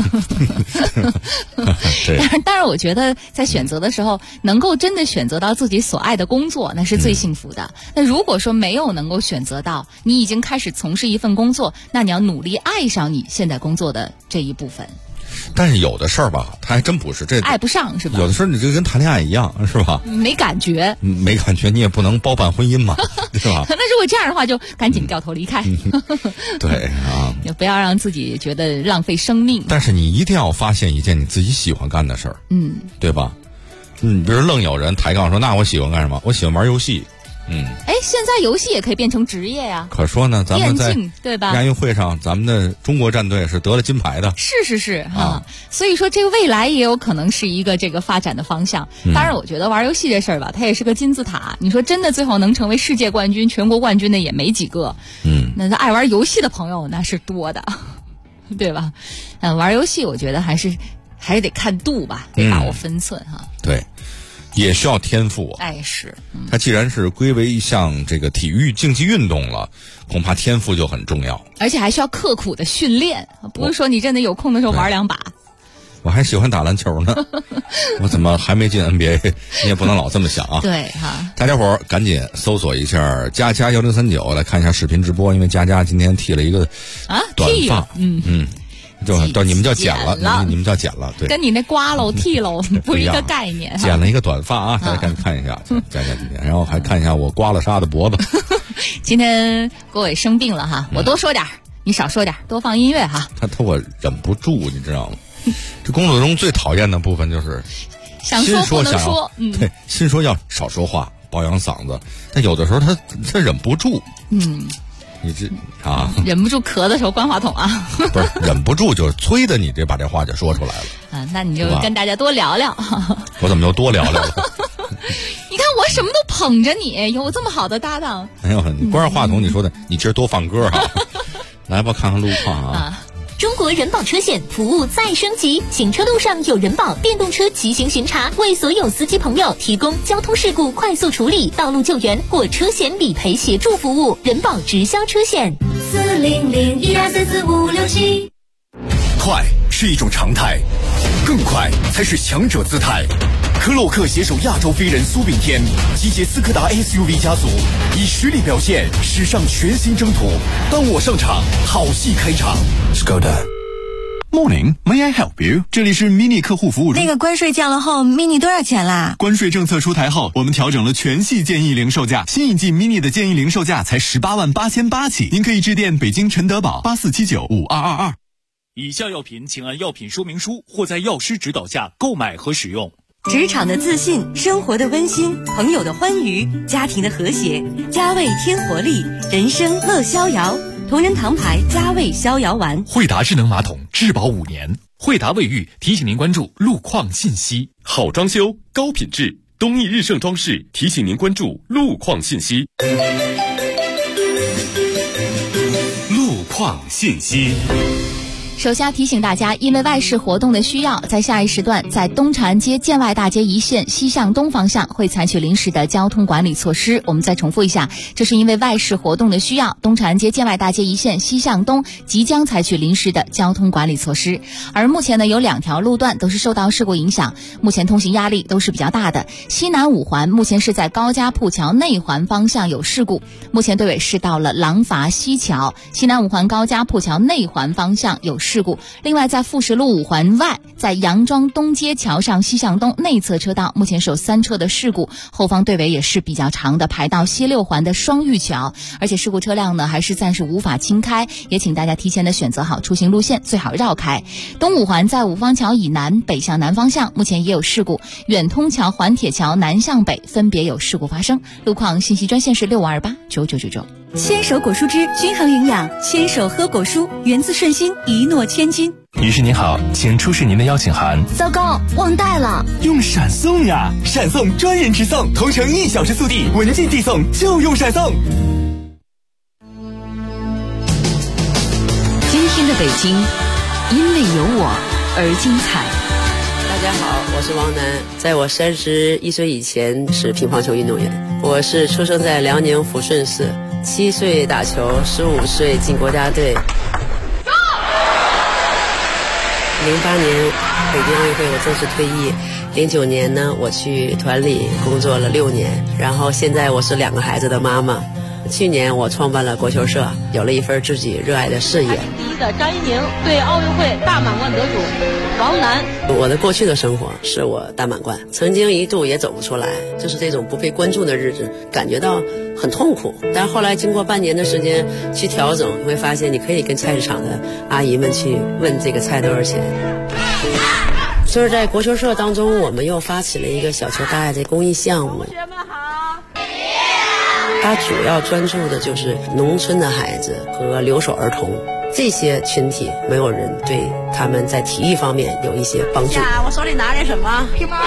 当然，我觉得在选择的时候，能够真的选择到自己所爱的工作，那是最幸福的。那如果说没有能够选择到，你已经开始从事一份工作，那你要努力爱上你现在工作的这一部分。 但是有的事儿吧，它还真不是这爱不上是吧？ 有的时候你就跟谈恋爱一样，是吧？ 没感觉， 没感觉，你也不能包办婚姻嘛，对吧？ 那如果这样的话，就赶紧掉头离开。 对啊， 也不要让自己觉得浪费生命。 但是你一定要发现一件你自己喜欢干的事儿，对吧？比如愣有人抬杠说，那我喜欢干什么？我喜欢玩游戏。 现在游戏也可以变成职业呀。 可说呢，咱们在对吧？ 亚运会上，咱们的中国战队是得了金牌的。 是啊，所以说这个未来也有可能是一个这个发展的方向。当然，我觉得玩游戏这事儿吧，它也是个金字塔。你说真的，最后能成为世界冠军、全国冠军的也没几个。那爱玩游戏的朋友那是多的，对吧？玩游戏我觉得还是得看度吧，得把握分寸哈。 对。也需要天赋是。 它既然是归为一项这个体育竞技运动了，恐怕天赋就很重要， 而且还需要刻苦的训练，不是说你真的有空的时候玩两把。 我还喜欢打篮球呢，我怎么还没进 NBA？ 你也不能老这么想啊。 对哈， 大家伙儿赶紧搜索一下佳佳1039来看一下视频直播，因为佳佳今天剃了一个短发，就你们叫剪了，你们叫剪了，对， 跟你那刮喽剃喽不是一个概念。 剪了一个短发啊，大家赶紧看一下，佳佳今天，然后还看一下我刮了痧的脖子。 今天郭伟生病了哈，我多说点，你少说点，多放音乐哈。 我忍不住，你知道吗？这工作中最讨厌的部分就是想说不能说， 对，心说要少说话，保养嗓子，但有的时候他忍不住，你这忍不住咳的时候关话筒啊， 不是忍不住就催的你把这话就说出来了那你就跟大家多聊聊。 我怎么就多聊聊了？ 你看我什么都捧着你，有这么好的搭档。 哎呦，你关上话筒，你说的，你今儿多放歌啊！来吧，看看路况啊。 中国人保车险服务再升级，行车路上有人保电动车骑行巡查，为所有司机朋友提供交通事故快速处理、道路救援或车险理赔协助服务。人保直销车险 40012344567。快是一种常态，更快才是强者姿态。科洛克携手亚洲飞人苏炳添，集结斯柯达 SUV 家族，以实力表现史上全新征途。当我上场，好戏开场。Skoda Morning, may I help you？ 这里是 Mini 客户服务中。 那个关税降了后 ，Mini 多少钱啦？ 关税政策出台后，我们调整了全系建议零售价，新一季 Mini 的建议零售价才188800起。您可以致电北京陈德宝84795222。 以下药品请按药品说明书或在药师指导下购买和使用。 职场的自信，生活的温馨，朋友的欢愉，家庭的和谐，佳味添活力，人生乐逍遥。同仁堂牌佳味逍遥丸， 惠达智能马桶质保5年。惠达卫浴提醒您关注路况信息。 好装修，高品质，东义日盛装饰提醒您关注路况信息。路况信息。 首先提醒大家，因为外事活动的需要，在下一时段，在东长安街建外大街一线西向东方向会采取临时的交通管理措施。我们再重复一下，这是因为外事活动的需要，东长安街建外大街一线西向东即将采取临时的交通管理措施。而目前呢，有2条路段都是受到事故影响，目前通行压力都是比较大的。西南5环目前是在高家铺桥内环方向有事故，目前队尾是到了廊坊西桥，西南5环高家铺桥内环方向有事故。另外在富石路5环外，在杨庄东街桥上西向东内侧车道目前是有3车的事故，后方队尾也是比较长的，排到西6环的双玉桥，而且事故车辆呢还是暂时无法轻开，也请大家提前的选择好出行路线，最好绕开。东5环在五方桥以南北向南方向目前也有事故，远通桥环铁桥南向北分别有事故发生。路况信息专线是65289999。 牵手果蔬汁均衡营养，牵手喝果蔬，源自顺心，一诺千金。 女士您好，请出示您的邀请函。 糟糕，忘带了。 用闪送呀，闪送专人直送，同城1小时速递，文件递送就用闪送。 今天的北京，因为有我而精彩。 大家好，我是王楠，在我31岁以前是乒乓球运动员。我是出生在辽宁抚顺市，7岁打球，15岁进国家队。 年北京奥运会我正式退役，09年呢我去团里工作了6年，然后现在我是2个孩子的妈妈。去年我创办了国球社，有了一份自己热爱的事业。 第一的张怡宁对奥运会大满贯得主王楠。 我的过去的生活是我大满贯，曾经一度也走不出来，就是这种不被关注的日子，感觉到很痛苦。但是后来经过半年的时间去调整，你会发现你可以跟菜市场的阿姨们去问这个菜多少钱。就是在国球社当中，我们又发起了一个小球大爱的公益项目。 同学们好。 它主要专注的就是农村的孩子和留守儿童这些群体，没有人对他们在体育方面有一些帮助。 我手里拿点什么？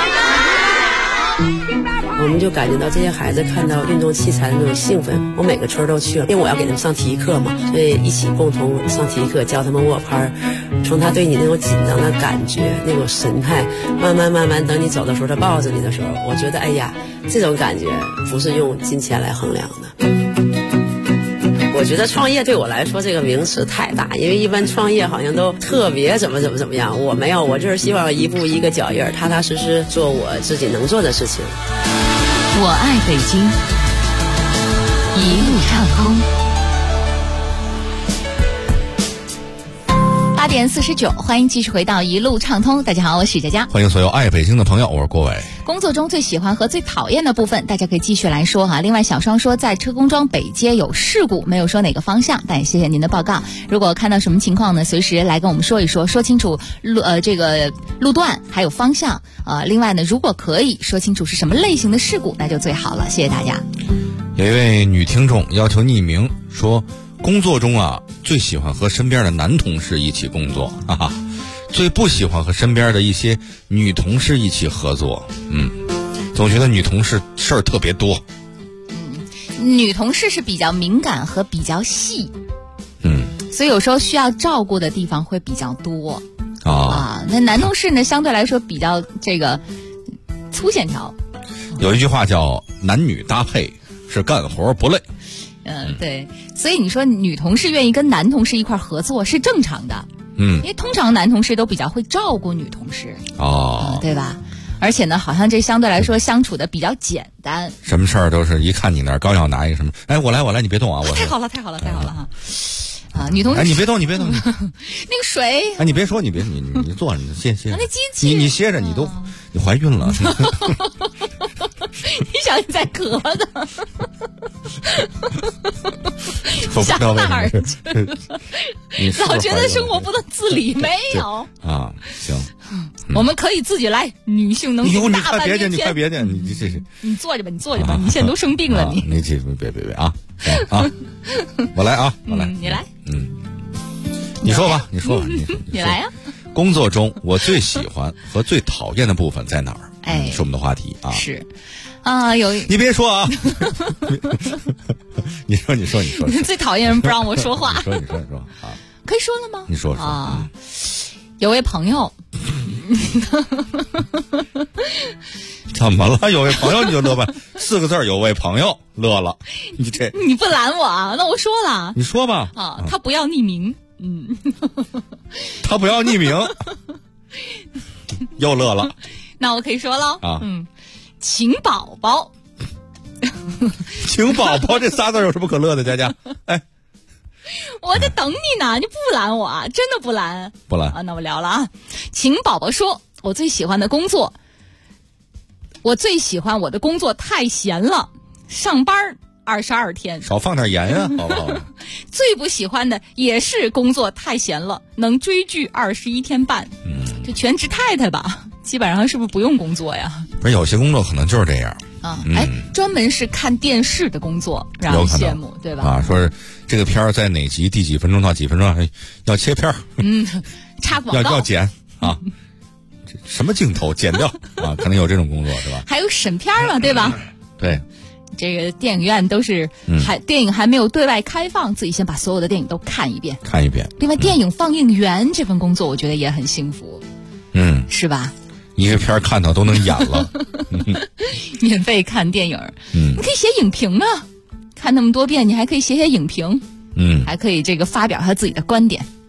我们就感觉到这些孩子看到运动器材的那种兴奋，我每个村都去了，因为我要给他们上体育课嘛，所以一起共同上体育课，教他们握拍。从他对你那种紧张的感觉，那种神态，慢慢等你走的时候，他抱着你的时候，我觉得哎呀，这种感觉不是用金钱来衡量的。我觉得创业对我来说这个名词太大，因为一般创业好像都特别怎么样，我没有，我就是希望一步一个脚印，踏踏实实做我自己能做的事情。 我爱北京，一路畅通。8点49，欢迎继续回到一路畅通。大家好，我是佳佳。 欢迎所有爱北京的朋友，我是郭伟。 工作中最喜欢和最讨厌的部分，大家可以继续来说哈。另外，小双说在车公庄北街有事故，没有说哪个方向，但也谢谢您的报告。如果看到什么情况呢，随时来跟我们说一说，说清楚这个路段还有方向。另外呢，如果可以说清楚是什么类型的事故，那就最好了。谢谢大家。 有一位女听众要求匿名，说工作中最喜欢和身边的男同事一起工作，哈哈，最不喜欢和身边的一些女同事一起合作。总觉得女同事事儿特别多。 女同事是比较敏感和比较细，所以有时候需要照顾的地方会比较多那男同事呢，相对来说比较这个粗线条。 有一句话叫男女搭配是干活不累。 对，所以你说女同事愿意跟男同事一块合作是正常的，因为通常男同事都比较会照顾女同事，对吧？而且呢，好像这相对来说相处的比较简单， 什么事儿都是一看你那儿刚要拿一个什么，哎，我来，你别动啊！ 太好了哈！女同事， 哎，你别动，那个水， 哎，你别说，你坐着，你歇， 那机器， 你歇着，你怀孕了。 你小心再咳的， 想哪儿去？ 老觉得生活不能自理，没有行， 我们可以自己来。女性能力大半边天， 你快别介，你这是你坐着吧，你现在都生病了， 你这别我来， 你来， 你说吧，你来呀。 工作中我最喜欢和最讨厌的部分在哪儿？是我们的话题啊。 是你别说啊，你说， 最讨厌人不让我说话。 你说啊， 可以说了吗？ 你说有位朋友， 怎么了？有位朋友你就乐吧？4个字，有位朋友乐了。 你不拦我啊？那我说了， 你说吧。 他不要匿名。 他不要匿名，又乐了。 那我可以说了请宝宝。 请宝宝这仨字有什么可乐的？佳佳，哎， 我在等你呢，你不拦我啊？真的不拦？ 不拦那我聊了请宝宝说，我最喜欢的工作，我最喜欢我的工作太闲了，上班22天， 少放点盐啊，好不好？ 最不喜欢的也是工作太闲了，能追剧21天半。就全职太太吧，基本上是不是不用工作呀？ 不是，有些工作可能就是这样专门是看电视的工作让人羡慕，对吧？ 说是这个片儿在哪集第几分钟到几分钟要切片儿， 插广告要剪什么镜头剪掉可能有这种工作是吧？ 还有审片嘛，对吧？ 对。 这个电影院都是电影还没有对外开放，自己先把所有的电影都看一遍。另外，电影放映员这份工作，我觉得也很幸福，是吧？ 一个片看到都能演了， 免费看电影，你可以写影评啊，看那么多遍，你还可以写影评，还可以这个发表他自己的观点。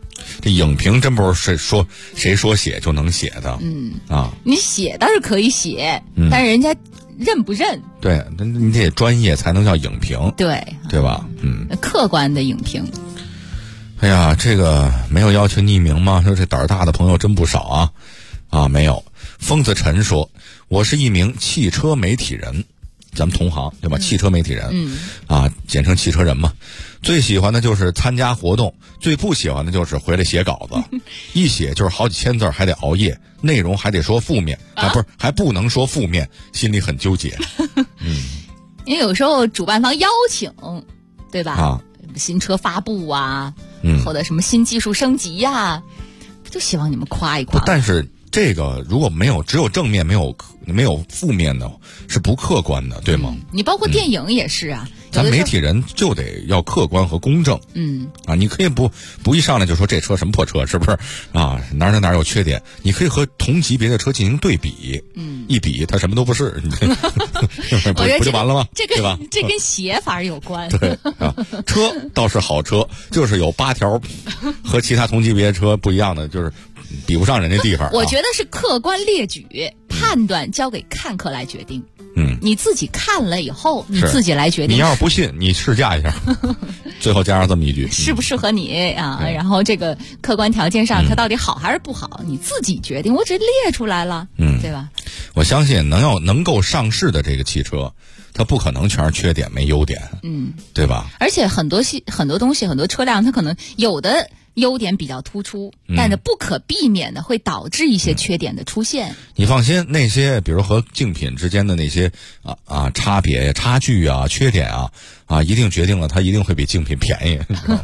这影评真不是谁说写就能写的。 你写倒是可以写，但是人家认不认？ 对，你得专业才能叫影评，对吧？ 客观的影评。 哎呀，这个没有要求匿名吗？说这胆儿大的朋友真不少啊，没有。疯子陈说，我是一名汽车媒体人，咱们同行对吧？汽车媒体人，简称汽车人嘛。最喜欢的就是参加活动，最不喜欢的就是回来写稿子，一写就是好几千字，还得熬夜，内容还得说负面，还不能说负面，心里很纠结。 因为有时候主办方邀请，对吧？新车发布或者什么新技术升级不就希望你们夸一夸？ 但是这个如果只有正面没有负面的，是不客观的，对吗？ 你包括电影也是咱媒体人就得要客观和公正。你可以不一上来就说这车什么破车，是不是哪有缺点？你可以和同级别的车进行对比，一比它什么都不是，不就完了吗？对吧？ 这跟写法有关。 对车倒是好车，就是有8条和其他同级别车不一样的，就是比不上人家地方。 我觉得是客观列举，判断交给看客来决定。你自己看了以后，你自己来决定。 你要是不信，你试驾一下，最后加上这么一句， 适不适合你然后这个客观条件上，它到底好还是不好，你自己决定。我只列出来了，对吧？ 我相信能够上市的这个汽车，它不可能全是缺点没优点，对吧？ 而且很多东西，很多车辆，它可能有的优点比较突出，但是不可避免的会导致一些缺点的出现。 你放心，那些比如和竞品之间的那些差别、差距缺点一定决定了它一定会比竞品便宜。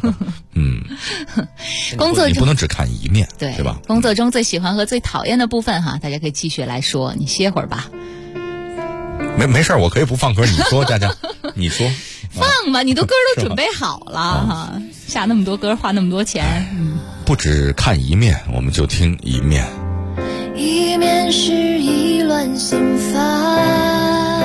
工作中你不能只看一面，对吧？ 工作中最喜欢和最讨厌的部分大家可以继续来说。你歇会儿吧。 没事，我可以不放歌，你说，佳佳，你说。 放吧，你歌都准备好了下那么多歌，花那么多钱。 不只看一面，我们就听一面。 一面是意乱心烦，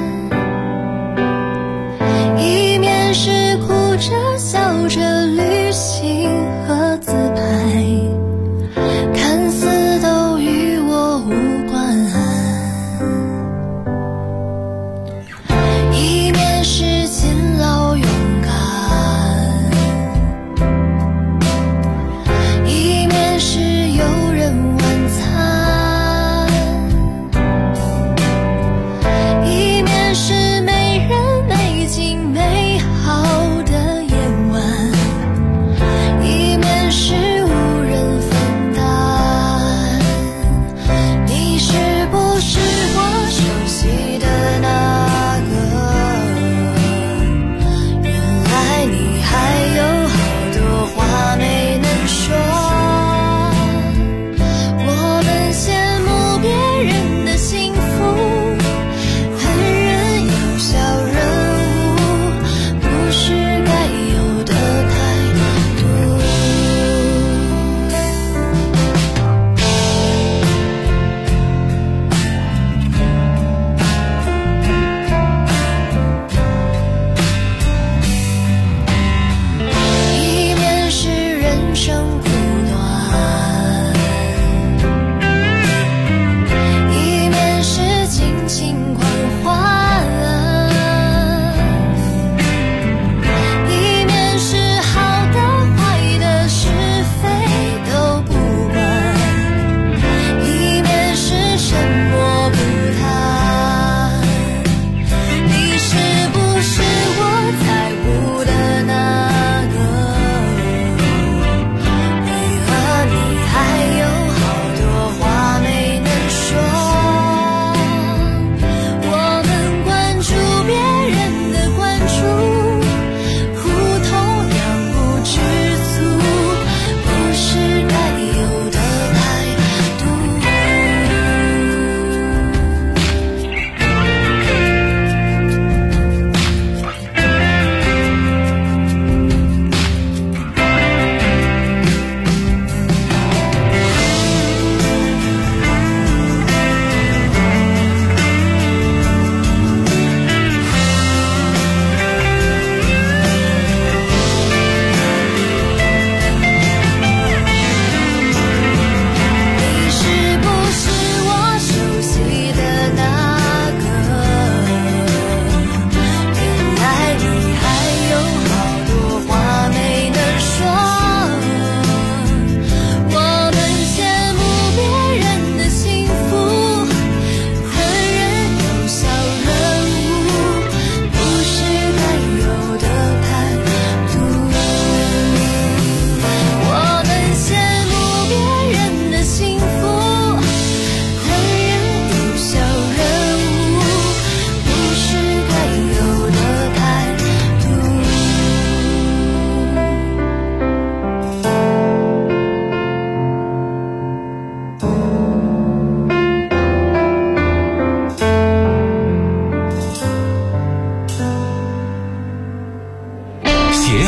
一面是哭着笑着旅行和自拍，看似都与我无关。一面是勤劳勇敢，一面是有人晚餐。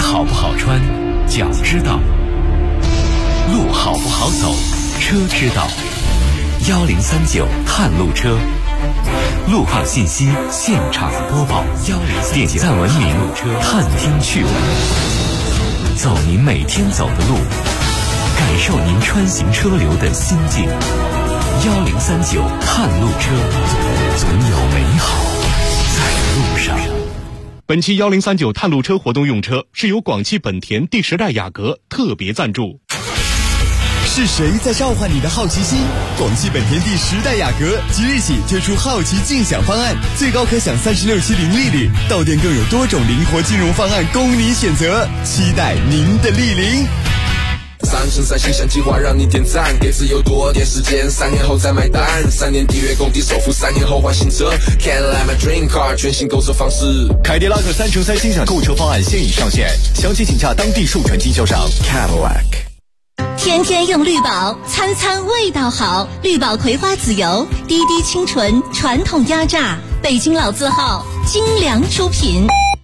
好不好穿，脚知道；路好不好走，车知道。1039探路车，路况信息现场播报，点赞文明，探听趣闻，走您每天走的路，感受您穿行车流的心境。1039探路车，总有美好在路上。 本期1039探路车活动用车是由广汽本田第10代雅阁特别赞助。 是谁在召唤你的好奇心？广汽本田第10代雅阁即日起推出好奇竞享方案，最高可享36期零利率，到店更有多种灵活金融方案供你选择，期待您的莅临。 3乘3形象计划让你点赞，给自由多点时间，3年后再买单，3年抵约公抵首付，3年后换新车 Cadillac my dream car 全新购车方式。 凯迪拉克3乘3欣赏购车方案现已上线，详情请洽当地授权经销商 Cadillac。 天天用绿宝，餐餐味道好。绿宝葵花籽油，滴滴清纯，传统压榨，北京老字号，精良出品。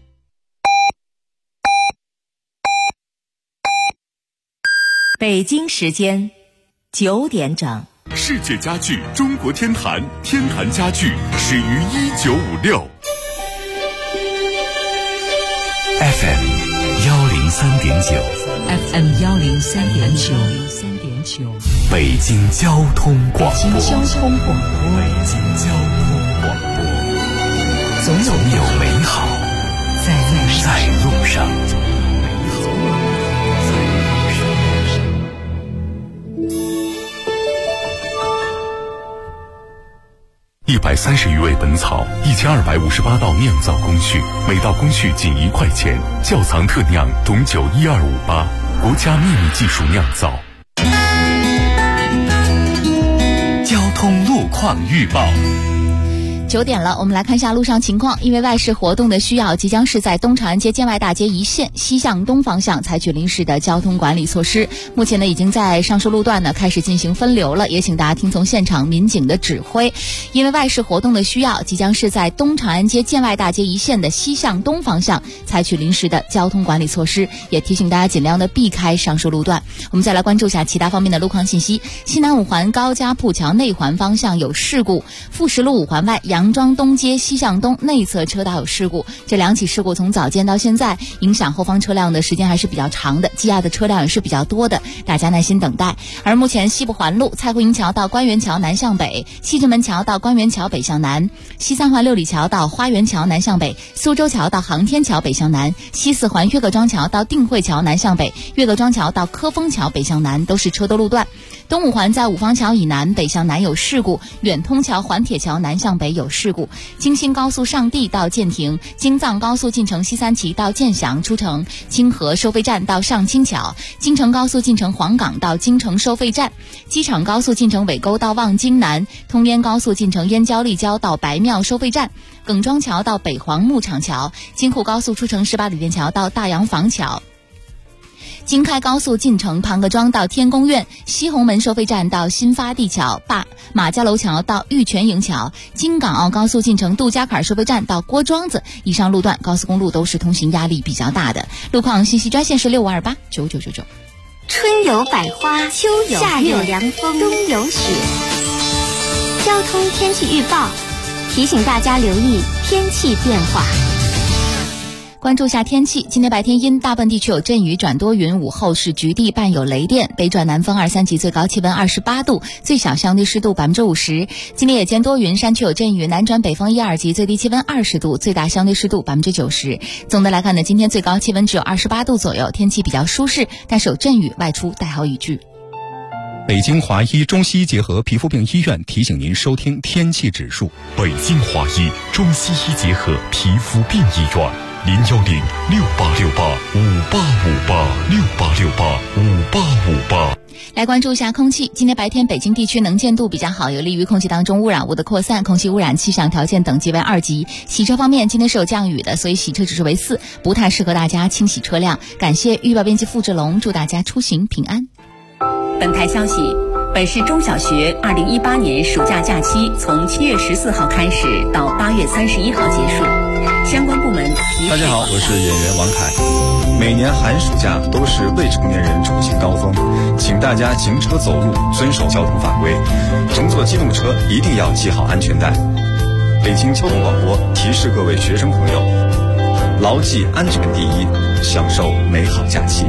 北京时间9点整。 世界家具中国天坛，天坛家具始于1956。 FM 103.9 FM 103.9， 北京交通广播。 北京交通广播。 总有美好在路上。130余味本草，1258道酿造工序，每道工序仅1块钱。窖藏特酿董酒12588，国家秘密技术酿造。交通路况预报。 9点了，我们来看一下路上情况。因为外事活动的需要，即将是在东长安街建外大街一线西向东方向采取临时的交通管理措施。目前呢，已经在上述路段呢开始进行分流了，也请大家听从现场民警的指挥。因为外事活动的需要，即将是在东长安街建外大街一线的西向东方向采取临时的交通管理措施，也提醒大家尽量的避开上述路段。我们再来关注一下其他方面的路况信息。西南五环高家铺桥内环方向有事故，富石路五环外杨庄东街西向东内侧车道有事故，这2起事故从早间到现在，影响后方车辆的时间还是比较长的，积压的车辆也是比较多的，大家耐心等待。而目前西部环路蔡胡营桥到关元桥南向北，西直门桥到关元桥北向南，西3环六里桥到花园桥南向北，苏州桥到航天桥北向南，西4环岳各庄桥到定慧桥南向北，岳各庄桥到科丰桥北向南都是车多路段。东五环在五方桥以南北向南有事故，远通桥环铁桥南向北有事故，京新高速上地到建亭，京藏高速进城西三旗到建祥出城，清河收费站到上清桥，京承高速进城黄岗到京城收费站，机场高速进城尾沟到望京南，通燕高速进城燕郊立交到白庙收费站，耿庄桥到北黄牧场桥，京沪高速出城18里店桥到大洋坊桥，京开高速进城庞各庄到天宫苑，西红门收费站到新发地桥，马家楼桥到玉泉营桥，京港澳高速进城杜家坎收费站到郭庄子。以上路段高速公路都是通行压力比较大的。路况信息专线是65289999。 春有百花，秋有夏有凉风，冬有雪。交通天气预报提醒大家留意天气变化。 关注下天气，今天白天阴，大部分地区有阵雨转多云，午后是局地伴有雷电，北转南风2、3级，最高气温28度，最小相对湿度50%。今天夜间多云，山区有阵雨，南转北风1、2级，最低气温20度，最大相对湿度90%。总的来看呢，今天最高气温只有28度左右，天气比较舒适，但是有阵雨，外出带好雨具。 北京华医中西医结合皮肤病医院提醒您收听天气指数。 北京华医中西医结合皮肤病医院，01068685868586858。 来关注一下空气，今天白天北京地区能见度比较好，有利于空气当中污染物的扩散，空气污染气象条件等级为2级。洗车方面，今天是有降雨的，所以洗车指数为4，不太适合大家清洗车辆。感谢预报编辑付志龙，祝大家出行平安。 本台消息，本市中小学2018年暑假假期从7月14号开始到8月31号结束，相关部门。 大家好，我是演员王凯。 每年寒暑假都是未成年人出行高峰，请大家行车走路遵守交通法规，乘坐机动车一定要系好安全带。北京交通广播提示各位学生朋友，牢记安全第一，享受美好假期。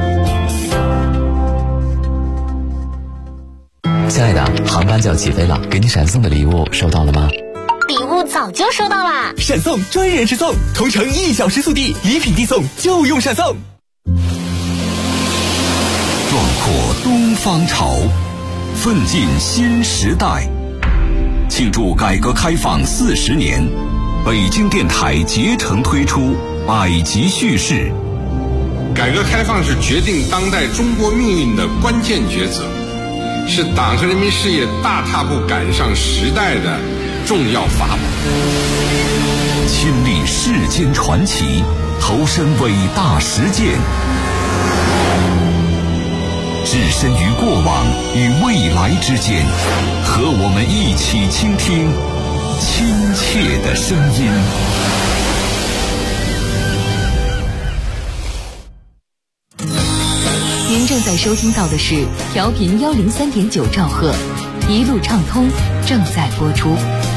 亲爱的，航班就要起飞了，给你闪送的礼物收到了吗？ 礼物早就收到啦！ 闪送专人直送，同城1小时速递，礼品递送就用闪送。 壮阔东方潮，奋进新时代。庆祝改革开放40年，北京电台竭诚推出百集叙事。 改革开放是决定当代中国命运的关键抉择，是党和人民事业大踏步赶上时代的重要法宝。 亲历世间传奇，投身伟大实践，置身于过往与未来之间，和我们一起倾听亲切的声音。 您正在收听到的是调频103.9兆赫，一路畅通正在播出。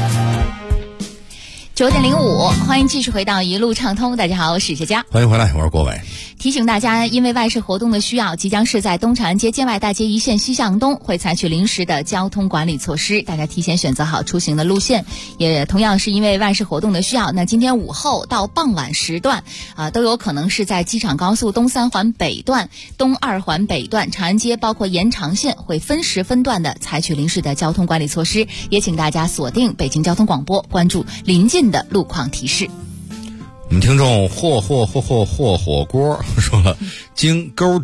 9点05，欢迎继续回到一路畅通。大家好，我是佳佳， 欢迎回来，我是郭伟。 提醒大家，因为外事活动的需要，即将是在东长安街建外大街一线西向东会采取临时的交通管理措施，大家提前选择好出行的路线。也同样是因为外事活动的需要，那今天午后到傍晚时段都有可能是在机场高速东3环北段、东2环北段、长安街包括延长线会分时分段的采取临时的交通管理措施，也请大家锁定北京交通广播，关注临近的路况提示。 我们听众火锅说了，京勾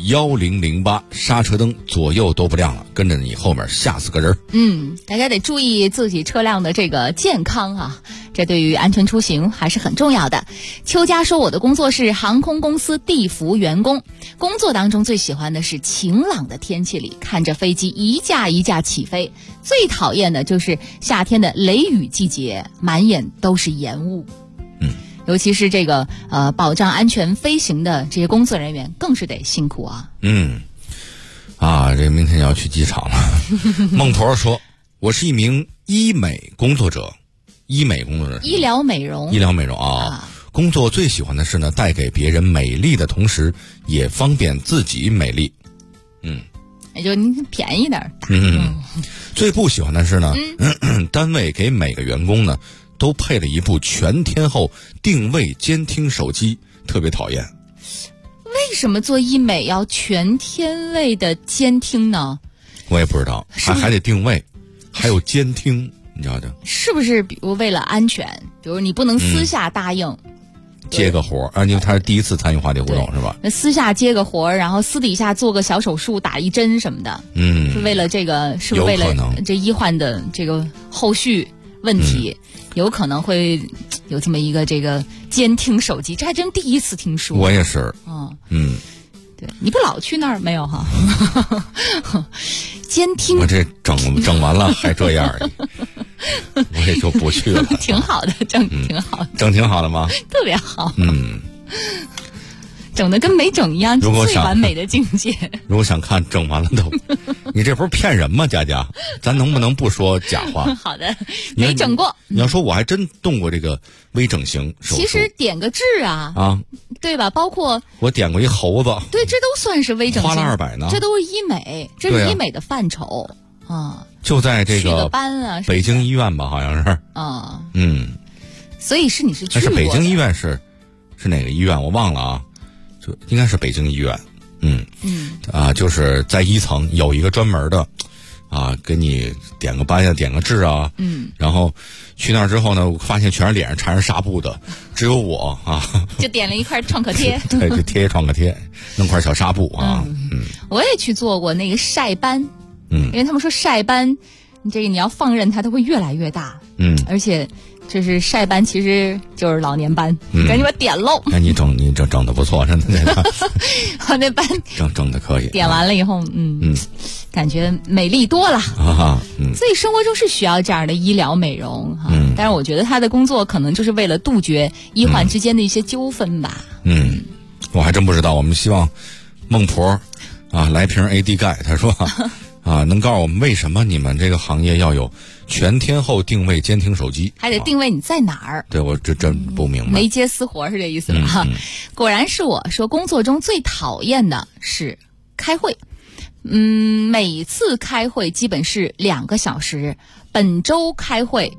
G1008 刹车灯左右都不亮了，跟着你后面吓死个人。 大家得注意自己车辆的这个健康啊，这对于安全出行还是很重要的。邱佳说，我的工作是航空公司地服员工，工作当中最喜欢的是晴朗的天气里看着飞机一架一架起飞，最讨厌的就是夏天的雷雨季节，满眼都是烟雾。尤其是这个保障安全飞行的这些工作人员更是得辛苦啊。 这明天要去机场了。孟婆说，我是一名医疗工作者，医疗美容啊。工作最喜欢的是呢，带给别人美丽的同时也方便自己美丽。 也就您便宜点。 最不喜欢的是呢，单位给每个员工呢都配了一部全天候定位监听手机，特别讨厌。 为什么做医美要全天位的监听呢？ 我也不知道，还得定位，还有监听，你知道的。 是不是比如为了安全，比如你不能私下答应接个活因为他是第一次参与话题互动是吧？ 那私下接个活，然后私底下做个小手术，打一针什么的，是为了这个，是不是为了这医患的这个后续问题？有可能会有这么一个这个监听手机，这还真第一次听说。 我也是。 对，你不老去那儿没有哈？监听， 我这整完了还这样而已，我也就不去了。 挺好的，整挺好的， 整挺好的吗？ 特别好。整的跟没整一样，最完美的境界。 如果想看整完了都，你这不是骗人吗？佳佳，咱能不能不说假话？ 好的，没整过。 你要说我还真动过这个微整形手术。 其实点个痣对吧？包括我点过一猴子， 对，这都算是微整形， 花了200呢。 这都是医美，这是医美的范畴就在这个北京医院吧，好像是所以你是去过的？ 是北京医院是哪个医院？我忘了啊。就应该是北京医院，就是在1层有一个专门的，给你点个斑点个痣然后去那儿之后呢，我发现全是脸上缠着纱布的，只有我就点了一块创可贴， 对，就贴创可贴，弄块小纱布我也去做过那个晒斑，因为他们说晒斑，这个你要放任它，它会越来越大，而且。就是晒斑，其实就是老年斑，赶紧把点漏。 那你整的不错，真的。 我那斑整的可以。 点完了以后，感觉美丽多了。所以生活中是需要这样的医疗美容但是我觉得他的工作可能就是为了杜绝医患之间的一些纠纷吧。 我还真不知道。我们希望孟婆来瓶 AD 钙。他说能告诉我们为什么你们这个行业要有全天候定位监听手机， 还得定位你在哪儿。 对，我这真不明白。 没接私活是这意思吧？果然是我说工作中最讨厌的是开会。每次开会基本是2个小时。本周开会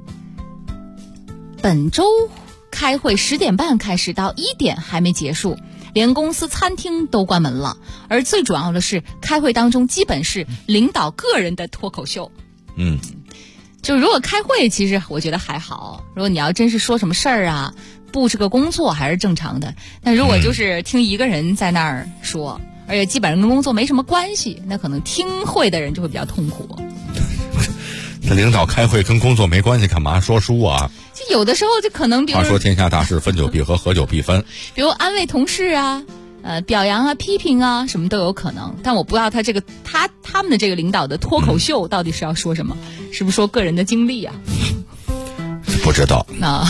10点半开始，到1点还没结束，连公司餐厅都关门了。而最主要的是，开会当中基本是领导个人的脱口秀。就如果开会，其实我觉得还好。如果你要真是说什么事儿啊，布置个工作还是正常的。但如果就是听一个人在那儿说，而且基本上跟工作没什么关系，那可能听会的人就会比较痛苦。 这领导开会跟工作没关系，干嘛说书啊？ 就有的时候就可能，比如话说天下大事，分久必合，合久必分。 比如安慰同事啊，表扬啊、批评啊，什么都有可能。但我不知道他们的这个领导的脱口秀到底是要说什么，是不是说个人的经历啊？ 不知道。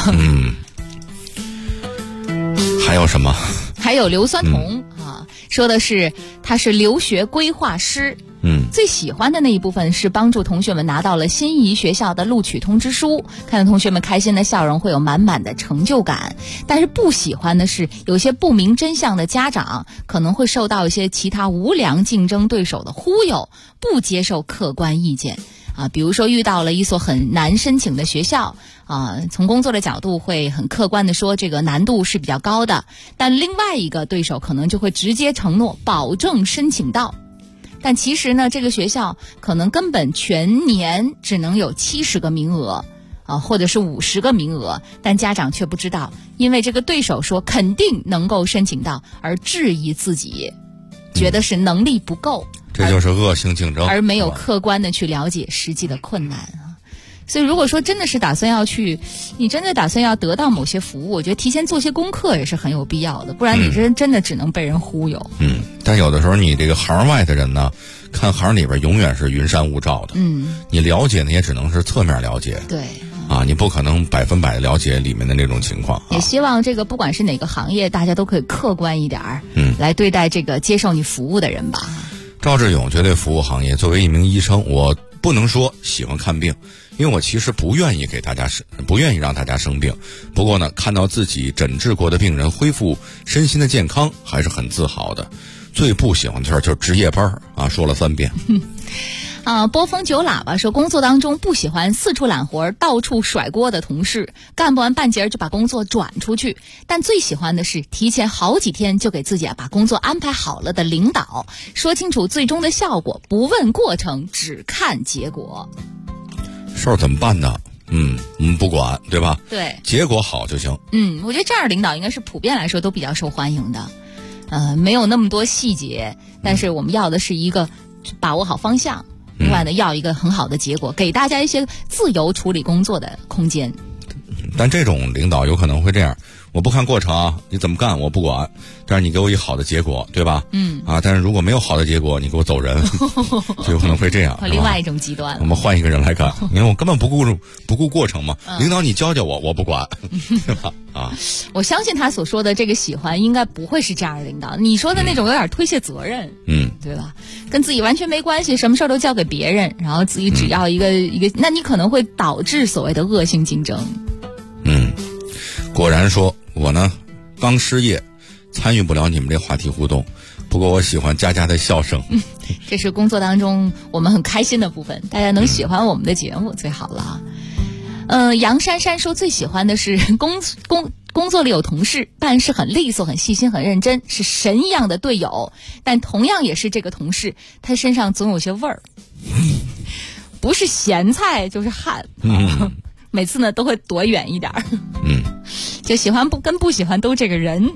还有什么？ 还有硫酸铜说的是他是留学规划师。最喜欢的那一部分是帮助同学们拿到了心仪学校的录取通知书，看到同学们开心的笑容，会有满满的成就感。但是不喜欢的是，有些不明真相的家长可能会受到一些其他无良竞争对手的忽悠，不接受客观意见。比如说遇到了一所很难申请的学校从工作的角度会很客观的说这个难度是比较高的，但另外一个对手可能就会直接承诺保证申请到。但其实呢，这个学校可能根本全年只能有70个名额或者是50个名额，但家长却不知道，因为这个对手说肯定能够申请到，而质疑自己，觉得是能力不够， 这就是恶性竞争， 而没有客观的去了解实际的困难所以如果说真的是你真的打算要得到某些服务，我觉得提前做些功课也是很有必要的，不然你真的只能被人忽悠。 但有的时候你这个行外的人呢，看行里边永远是云山雾罩的。你了解呢也只能是侧面了解。 对。 你不可能100%的了解里面的那种情况。 也希望这个不管是哪个行业，大家都可以客观一点来对待这个接受你服务的人吧。 赵志勇绝对服务行业，作为一名医生，我不能说喜欢看病，因为我其实不愿意让大家生病。不过呢，看到自己诊治过的病人恢复身心的健康，还是很自豪的。最不喜欢的事就是值夜班说了3遍。 波峰酒喇叭说，工作当中不喜欢四处揽活、到处甩锅的同事，干不完半截就把工作转出去。但最喜欢的是提前好几天就给自己把工作安排好了的领导，说清楚最终的效果，不问过程，只看结果。 事儿怎么办呢？我们不管，对吧？ 对， 结果好就行。 我觉得这样的领导应该是普遍来说都比较受欢迎的。没有那么多细节，但是我们要的是一个把握好方向。另外呢，要一个很好的结果，给大家一些自由处理工作的空间。 但这种领导有可能会这样，我不看过程你怎么干我不管，但是你给我一好的结果，对吧？但是如果没有好的结果，你给我走人，就有可能会这样。 另外一种极端， 我们换一个人来干，因为我根本不顾过程嘛。领导你教教我不管，对吧？ 我相信他所说的这个喜欢，应该不会是这样的领导。你说的那种有点推卸责任，对吧？跟自己完全没关系，什么事都交给别人，然后自己只要一个，那你可能会导致所谓的恶性竞争。 果然说，我呢刚失业，参与不了你们这话题互动，不过我喜欢佳佳的笑声。 这是工作当中我们很开心的部分，大家能喜欢我们的节目最好了。杨珊珊说最喜欢的是工作里有同事，办事很利索、很细心、很认真，是神一样的队友。但同样也是这个同事，他身上总有些味儿，不是咸菜就是汗。每次呢都会躲远一点就喜欢跟不喜欢都这个人。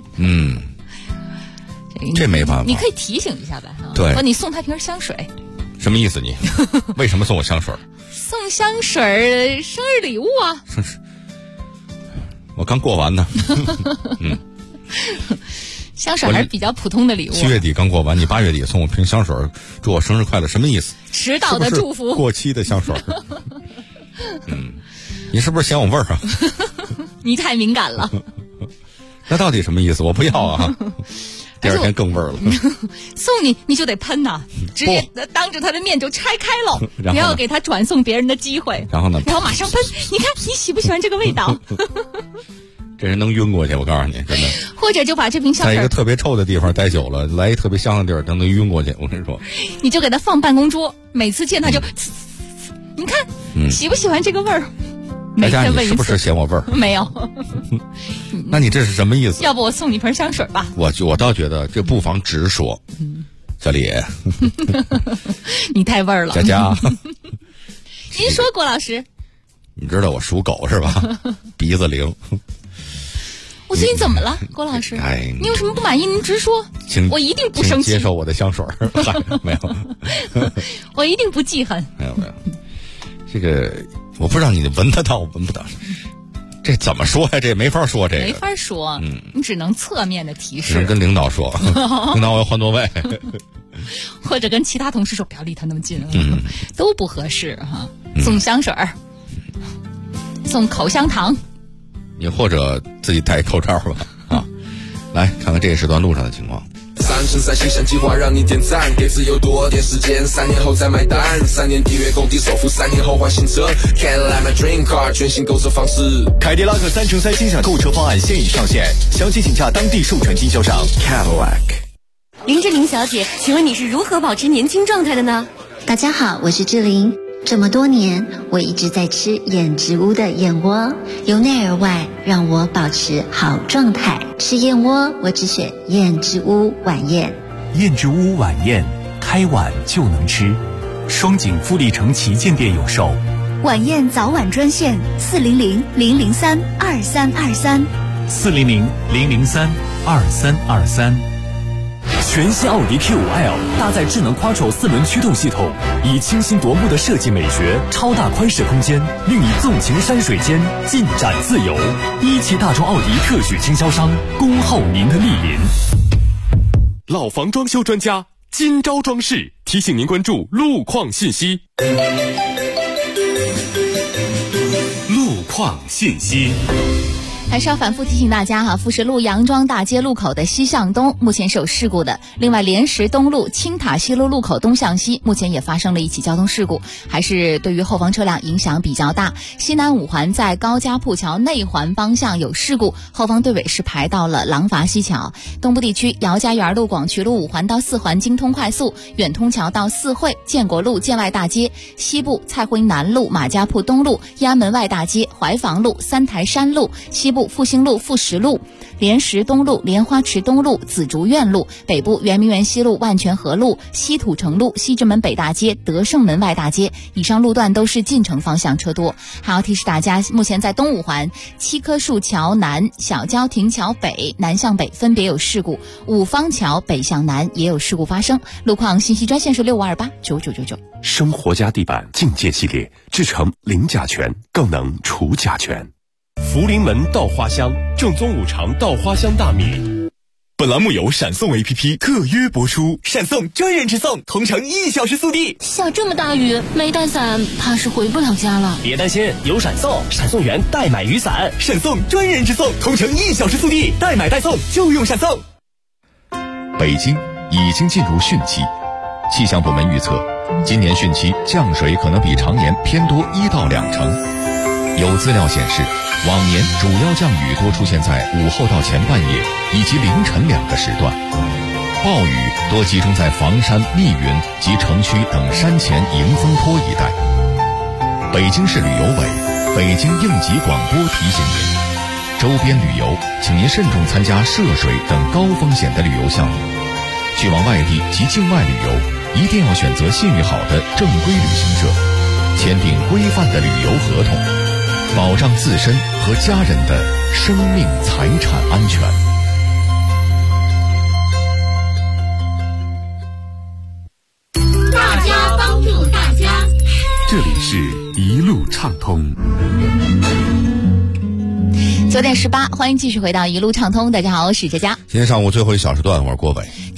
这没办法， 你可以提醒一下呗。 对， 说你送他瓶香水。 什么意思你？为什么送我香水？ 送香水生日礼物啊。 我刚过完呢。 香水还是比较普通的礼物。 7月底刚过完，你8月底送我瓶香水，祝我生日快乐，什么意思？ 迟到的祝福。 是不是过期的香水。你是不是嫌我味儿啊？ 你太敏感了。 那到底什么意思？我不要啊。 第二天更味儿了。 送你就得喷呐，直接当着他的面就拆开了，不要给他转送别人的机会。 然后呢？ 然后马上喷，你看你喜不喜欢这个味道？ 这人能晕过去，我告诉你，真的。 或者就把这瓶香水在一个特别臭的地方待久了，来一特别香的地儿，能晕过去。我跟你说， 你就给他放办公桌，每次见他就，你看，喜不喜欢这个味儿？ 大家你是不是嫌我味儿？ 没有。 那你这是什么意思？ 要不我送你盆香水吧？ 我倒觉得这不妨直说。小李， 你太味儿了。 佳佳， 您说郭老师， 你知道我属狗是吧？鼻子灵。 我最近怎么了，郭老师？你有什么不满意？您直说，我一定不生气。 接受我的香水没有？ 我一定不记恨。 没有。这个我不知道你闻得到，闻不到。这怎么说呀？这没法说，这个没法说。你只能侧面的提示， 只能跟领导说，领导我要换座位， 或者跟其他同事说不要离他那么近，都不合适哈。送香水儿，送口香糖。 你或者自己戴口罩吧，来看看这一时段路上的情况。 3乘3形象计划让你点赞，给自由多点时间，3年后再买单，3年抵约供地首付，3年后换新车 Cadillac my dream car 全新购车方式。 凯迪拉克3乘3欣赏购车方案现已上线，详情请洽当地授权经销商 Cadillac。 林志玲小姐，请问你是如何保持年轻状态的呢？ 大家好，我是志玲。这么多年，我一直在吃燕之屋的燕窝，由内而外让我保持好状态。吃燕窝，我只选燕之屋晚宴。 燕之屋晚宴，开碗就能吃。双井富力城旗舰店有售。 晚宴早晚专线400-003-2323。 400-003-2323。全新奥迪 Q5L 搭载智能 Quattro 4轮驱动系统，以清新夺目的设计美学、超大宽适空间，令你纵情山水间，尽展自由。一汽大众奥迪特许经销商，恭候您的莅临。 老房装修专家金招装饰提醒您关注路况信息。路况信息。 还是要反复提醒大家哈，富士路杨庄大街路口的西向东目前是有事故的。另外，莲石东路青塔西路路口东向西目前也发生了一起交通事故，还是对于后方车辆影响比较大。西南五环在高家铺桥内环方向有事故，后方队尾是排到了廊坊西桥。东部地区姚家园路广渠路5环到4环京通快速，远通桥到四惠，建国路建外大街。西部蔡辉南路马家铺东路燕安门外大街，怀房路三台山路，西部复兴路富石路，莲石东路莲花池东路紫竹院路，北部圆明园西路万泉河路西土城路西直门北大街德胜门外大街。以上路段都是进城方向车多。还要提示大家，目前在东五环七棵树桥南小郊亭桥北南向北分别有事故，五方桥北向南也有事故发生。路况信息专线是65289999。 生活家地板境界系列，制成零甲醛，更能除甲醛。福临门稻花香，正宗五常稻花香大米。本栏目由闪送 APP 特约播出，闪送专人直送，同城1小时速递。 下这么大雨，没带伞，怕是回不了家了。 别担心，有闪送，闪送员代买雨伞， 闪送专人直送，同城1小时速递，代买代送就用闪送。 北京已经进入汛期，气象部门预测，今年汛期降水可能比常年偏多1到2成。有资料显示，往年主要降雨多出现在午后到前半夜以及凌晨2个时段，暴雨多集中在房山、密云及城区等山前迎风坡一带。北京市旅游委、北京应急广播提醒您，周边旅游请您慎重参加涉水等高风险的旅游项目。去往外地及境外旅游，一定要选择信誉好的正规旅行社，签订规范的旅游合同，保障自身和家人的生命财产安全。 大家帮助大家， 这里是一路畅通。 9点18，欢迎继续回到一路畅通。大家好，我是佳佳。 今天上午最后一小时段，我是郭伟。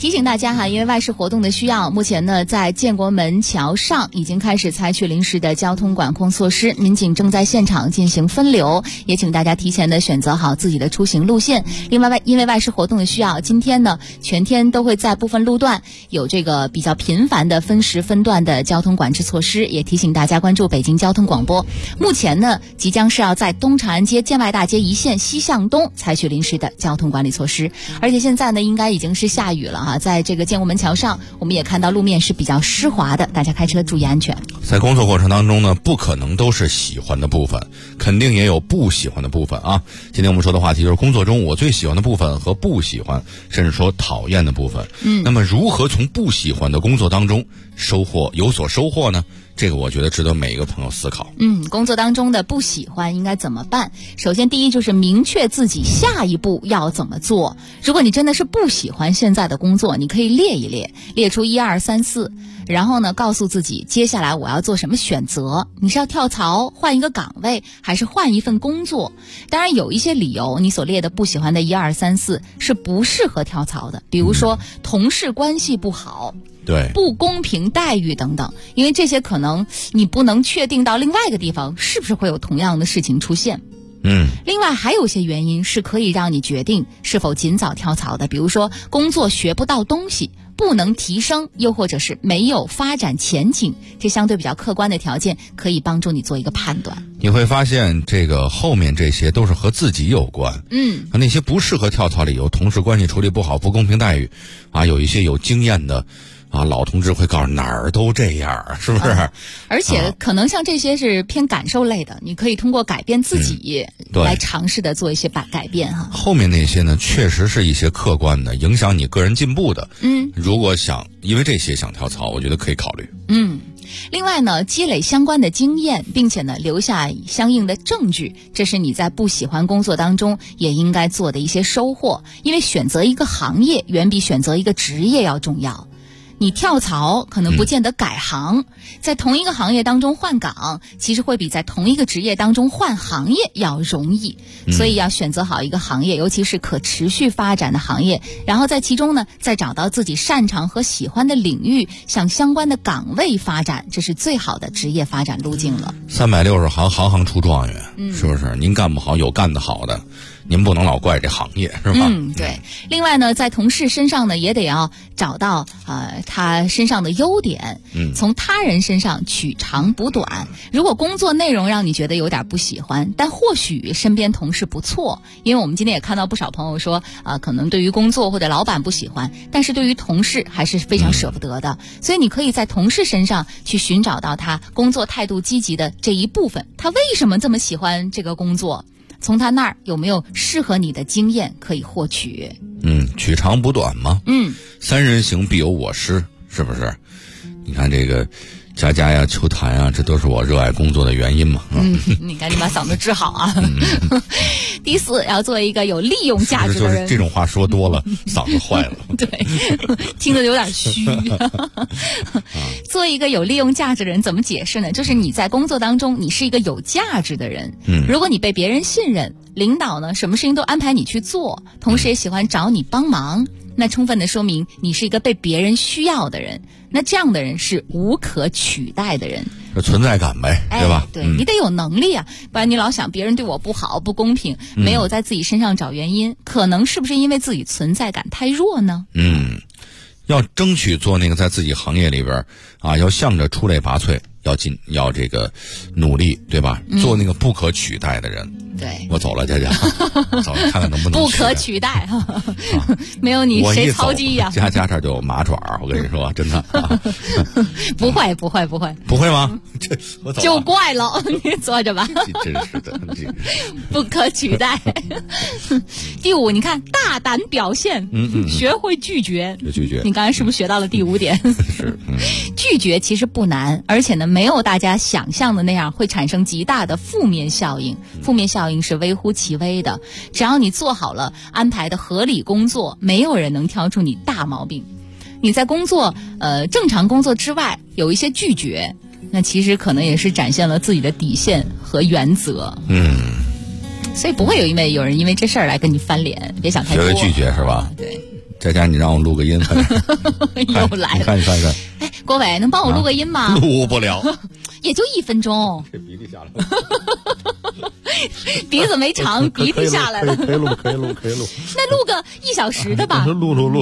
提醒大家哈，因为外事活动的需要，目前呢在建国门桥上已经开始采取临时的交通管控措施，民警正在现场进行分流，也请大家提前的选择好自己的出行路线。另外，因为外事活动的需要，今天呢全天都会在部分路段有这个比较频繁的分时分段的交通管制措施，也提醒大家关注北京交通广播。目前呢即将是要在东长安街建外大街一线西向东采取临时的交通管理措施，而且现在呢应该已经是下雨了哈，在这个建国门桥上我们也看到路面是比较湿滑的，大家开车注意安全。 在工作过程当中呢，不可能都是喜欢的部分，肯定也有不喜欢的部分啊。今天我们说的话题就是工作中我最喜欢的部分和不喜欢甚至说讨厌的部分。那么如何从不喜欢的工作当中有所收获呢？这个我觉得值得每一个朋友思考。 工作当中的不喜欢应该怎么办？首先第一就是明确自己下一步要怎么做。如果你真的是不喜欢现在的工作，你可以列一列，列出1、2、3、4，然后呢告诉自己接下来我要做什么选择。你是要跳槽换一个岗位，还是换一份工作？当然有一些理由，你所列的不喜欢的1、2、3、4是不适合跳槽的，比如说同事关系不好， 对， 不公平待遇等等，因为这些可能你不能确定到另外一个地方是不是会有同样的事情出现。另外还有一些原因是可以让你决定是否尽早跳槽的，比如说工作学不到东西，不能提升，又或者是没有发展前景，这相对比较客观的条件可以帮助你做一个判断。 你会发现这个后面这些都是和自己有关。那些不适合跳槽理由，同事关系处理不好，不公平待遇啊，有一些有经验的老同志会告诉哪儿都这样，是不是？而且可能像这些是偏感受类的，你可以通过改变自己来尝试的做一些改变哈。 后面那些呢，确实是一些客观的影响你个人进步的。如果因为这些想跳槽，我觉得可以考虑。 另外呢，积累相关的经验，并且呢留下相应的证据，这是你在不喜欢工作当中也应该做的一些收获。因为选择一个行业远比选择一个职业要重要。你跳槽可能不见得改行，在同一个行业当中换岗，其实会比在同一个职业当中换行业要容易。所以要选择好一个行业，尤其是可持续发展的行业，然后在其中呢再找到自己擅长和喜欢的领域，向相关的岗位发展，这是最好的职业发展路径了。 360行，行行出状元，是不是？您干不好有干得好的，您不能老怪这行业，是吧？ 对。另外呢，在同事身上呢，也得要找到他身上的优点，从他人身上取长补短。如果工作内容让你觉得有点不喜欢，但或许身边同事不错，因为我们今天也看到不少朋友说，可能对于工作或者老板不喜欢，但是对于同事还是非常舍不得的。所以你可以在同事身上去寻找到他工作态度积极的这一部分，他为什么这么喜欢这个工作？从他那儿有没有适合你的经验可以获取？ 取长补短嘛。三人行必有我师，是不是？你看这个佳佳呀、秋谈啊，这都是我热爱工作的原因嘛。 你赶紧把嗓子治好啊。第4，要做一个有利用价值的人。 就是这种话说多了，嗓子坏了。 对，听着有点虚。做一个有利用价值的人怎么解释呢？就是你在工作当中，你是一个有价值的人。如果你被别人信任，领导呢什么事情都安排你去做，同时也喜欢找你帮忙，那充分的说明你是一个被别人需要的人。那这样的人是无可取代的人， 存在感呗，对吧？ 对，你得有能力啊，不然你老想别人对我不好、不公平，没有在自己身上找原因，可能是不是因为自己存在感太弱呢？ 要争取做那个在自己行业里边要向着出类拔萃，要这个努力，对吧？做那个不可取代的人。 对， 我走了，佳佳，走了，看看能不能不可取代没有你谁操机呀？ 佳佳这就有麻爪，我跟你说，真的。 不会不会吗？我走了就怪了，你坐着吧。 真是的， 不可取代。第5，你看大胆表现，学会拒绝。你刚才是不是学到了第5点？ 是。 拒绝其实不难，而且呢，没有大家想象的那样会产生极大的负面效应。负面效应是微乎其微的，只要你做好了安排的合理工作，没有人能挑出你大毛病。你在工作正常工作之外有一些拒绝，那其实可能也是展现了自己的底线和原则。所以不会有人因为这事儿来跟你翻脸，别想太多。 学会拒绝是吧？ 对。 在家你让我录个音， 又来了。 你看。 哎，郭伟，能帮我录个音吗？ 录不了， 也就1分钟。 这鼻涕下来了。 鼻子没长，鼻涕下来了。 可以录。 那录个1小时的吧。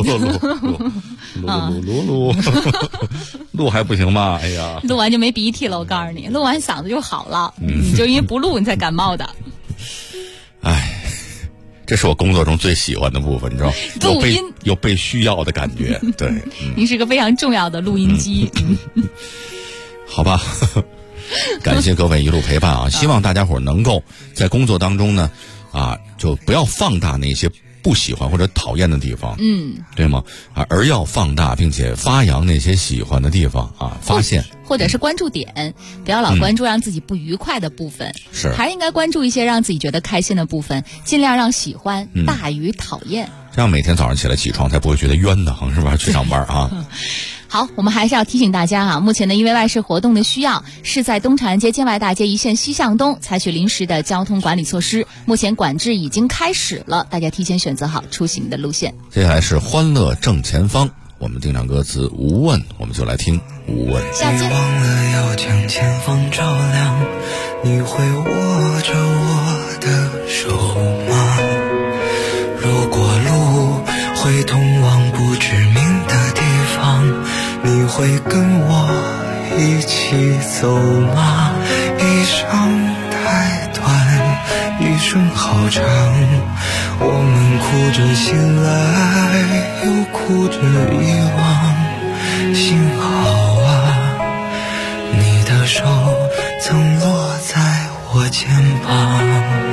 录还不行吗？哎呀， 录完就没鼻涕了，我告诉你，录完嗓子就好了。你就因为不录你才感冒的。 哎。这是我工作中最喜欢的部分，你知道， 录音有被需要的感觉。对， 你是个非常重要的录音机。 好吧，感谢各位一路陪伴啊！希望大家伙能够在工作当中呢，就不要放大那些不喜欢或者讨厌的地方，对吗？而要放大并且发扬那些喜欢的地方发现。 或者是关注点，不要老关注让自己不愉快的部分， 是还应该关注一些让自己觉得开心的部分，尽量让喜欢大于讨厌， 这样每天早上起来起床才不会觉得冤得慌，是吧？去上班啊。 好，我们还是要提醒大家目前呢，因为外事活动的需要，是在东长安街建外大街一线西向东采取临时的交通管理措施，目前管制已经开始了，大家提前选择好出行的路线。 接下来是欢乐正前方，我们定场歌词无问，我们就来听无问。 下见。 你忘了要将前方照亮，你会握着我的手吗？如果路会通往不知名的地方，你会跟我一起走吗？一生太短，一生好长，我们哭着醒来，又哭着遗忘。幸好你的手曾落在我肩膀，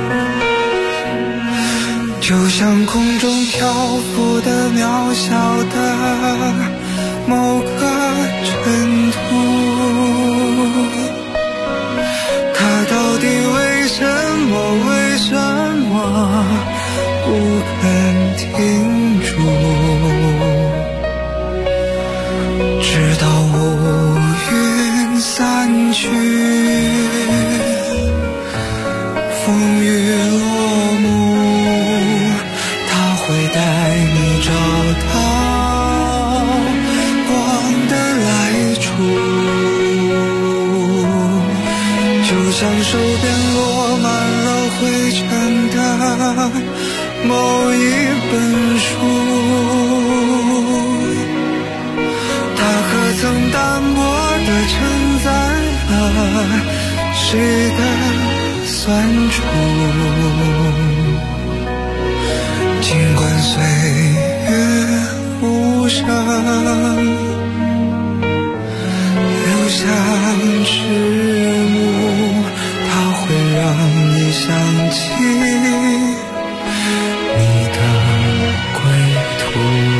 就像空中漂浮的渺小的某个尘土，它到底为什么不肯停住？直到乌云散去，风雨落幕，它会带你找到光的来处，就像手边落满了灰尘的某一本书，可曾淡薄地承载了谁的酸楚？尽管岁月无声，留下迟暮，它会让你想起你的归途。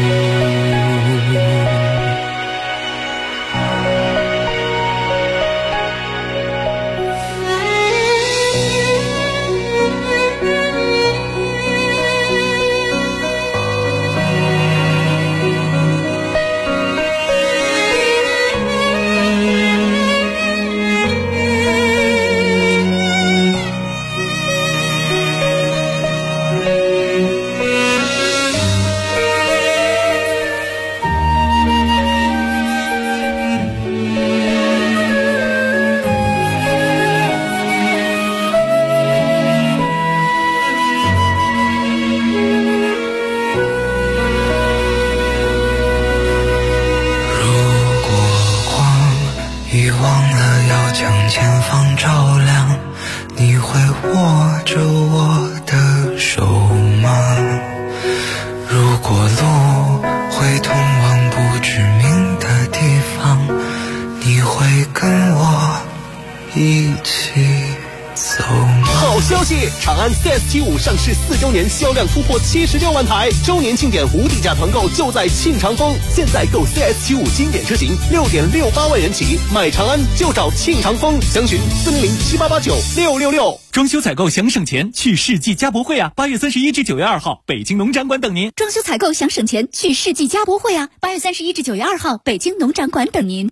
长安 CS75 上市4周年，销量突破76万台，周年庆典无底价团购就在庆长丰。现在购 CS75 经典车型6.68万元起，买长安就找庆长丰，详询40078896666。 装修采购想省钱，去世纪家博会啊！8月31至9月2号，北京农展馆等您。 装修采购想省钱，去世纪家博会啊！8月31至9月2号，北京农展馆等您。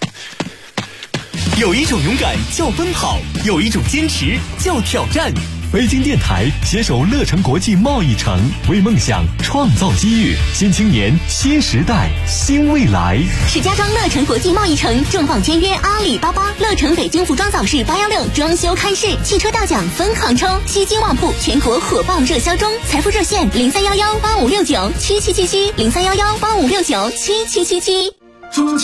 有一种勇敢叫奔跑，有一种坚持叫挑战。 北京电台携手乐城国际贸易城，为梦想创造机遇。新青年，新时代，新未来。 石家庄乐城国际贸易城重磅签约阿里巴巴，乐城北京服装早市816装修开市，汽车大奖分行抽，西京旺铺全国火爆热销中，财富热线031185697777，031185697777。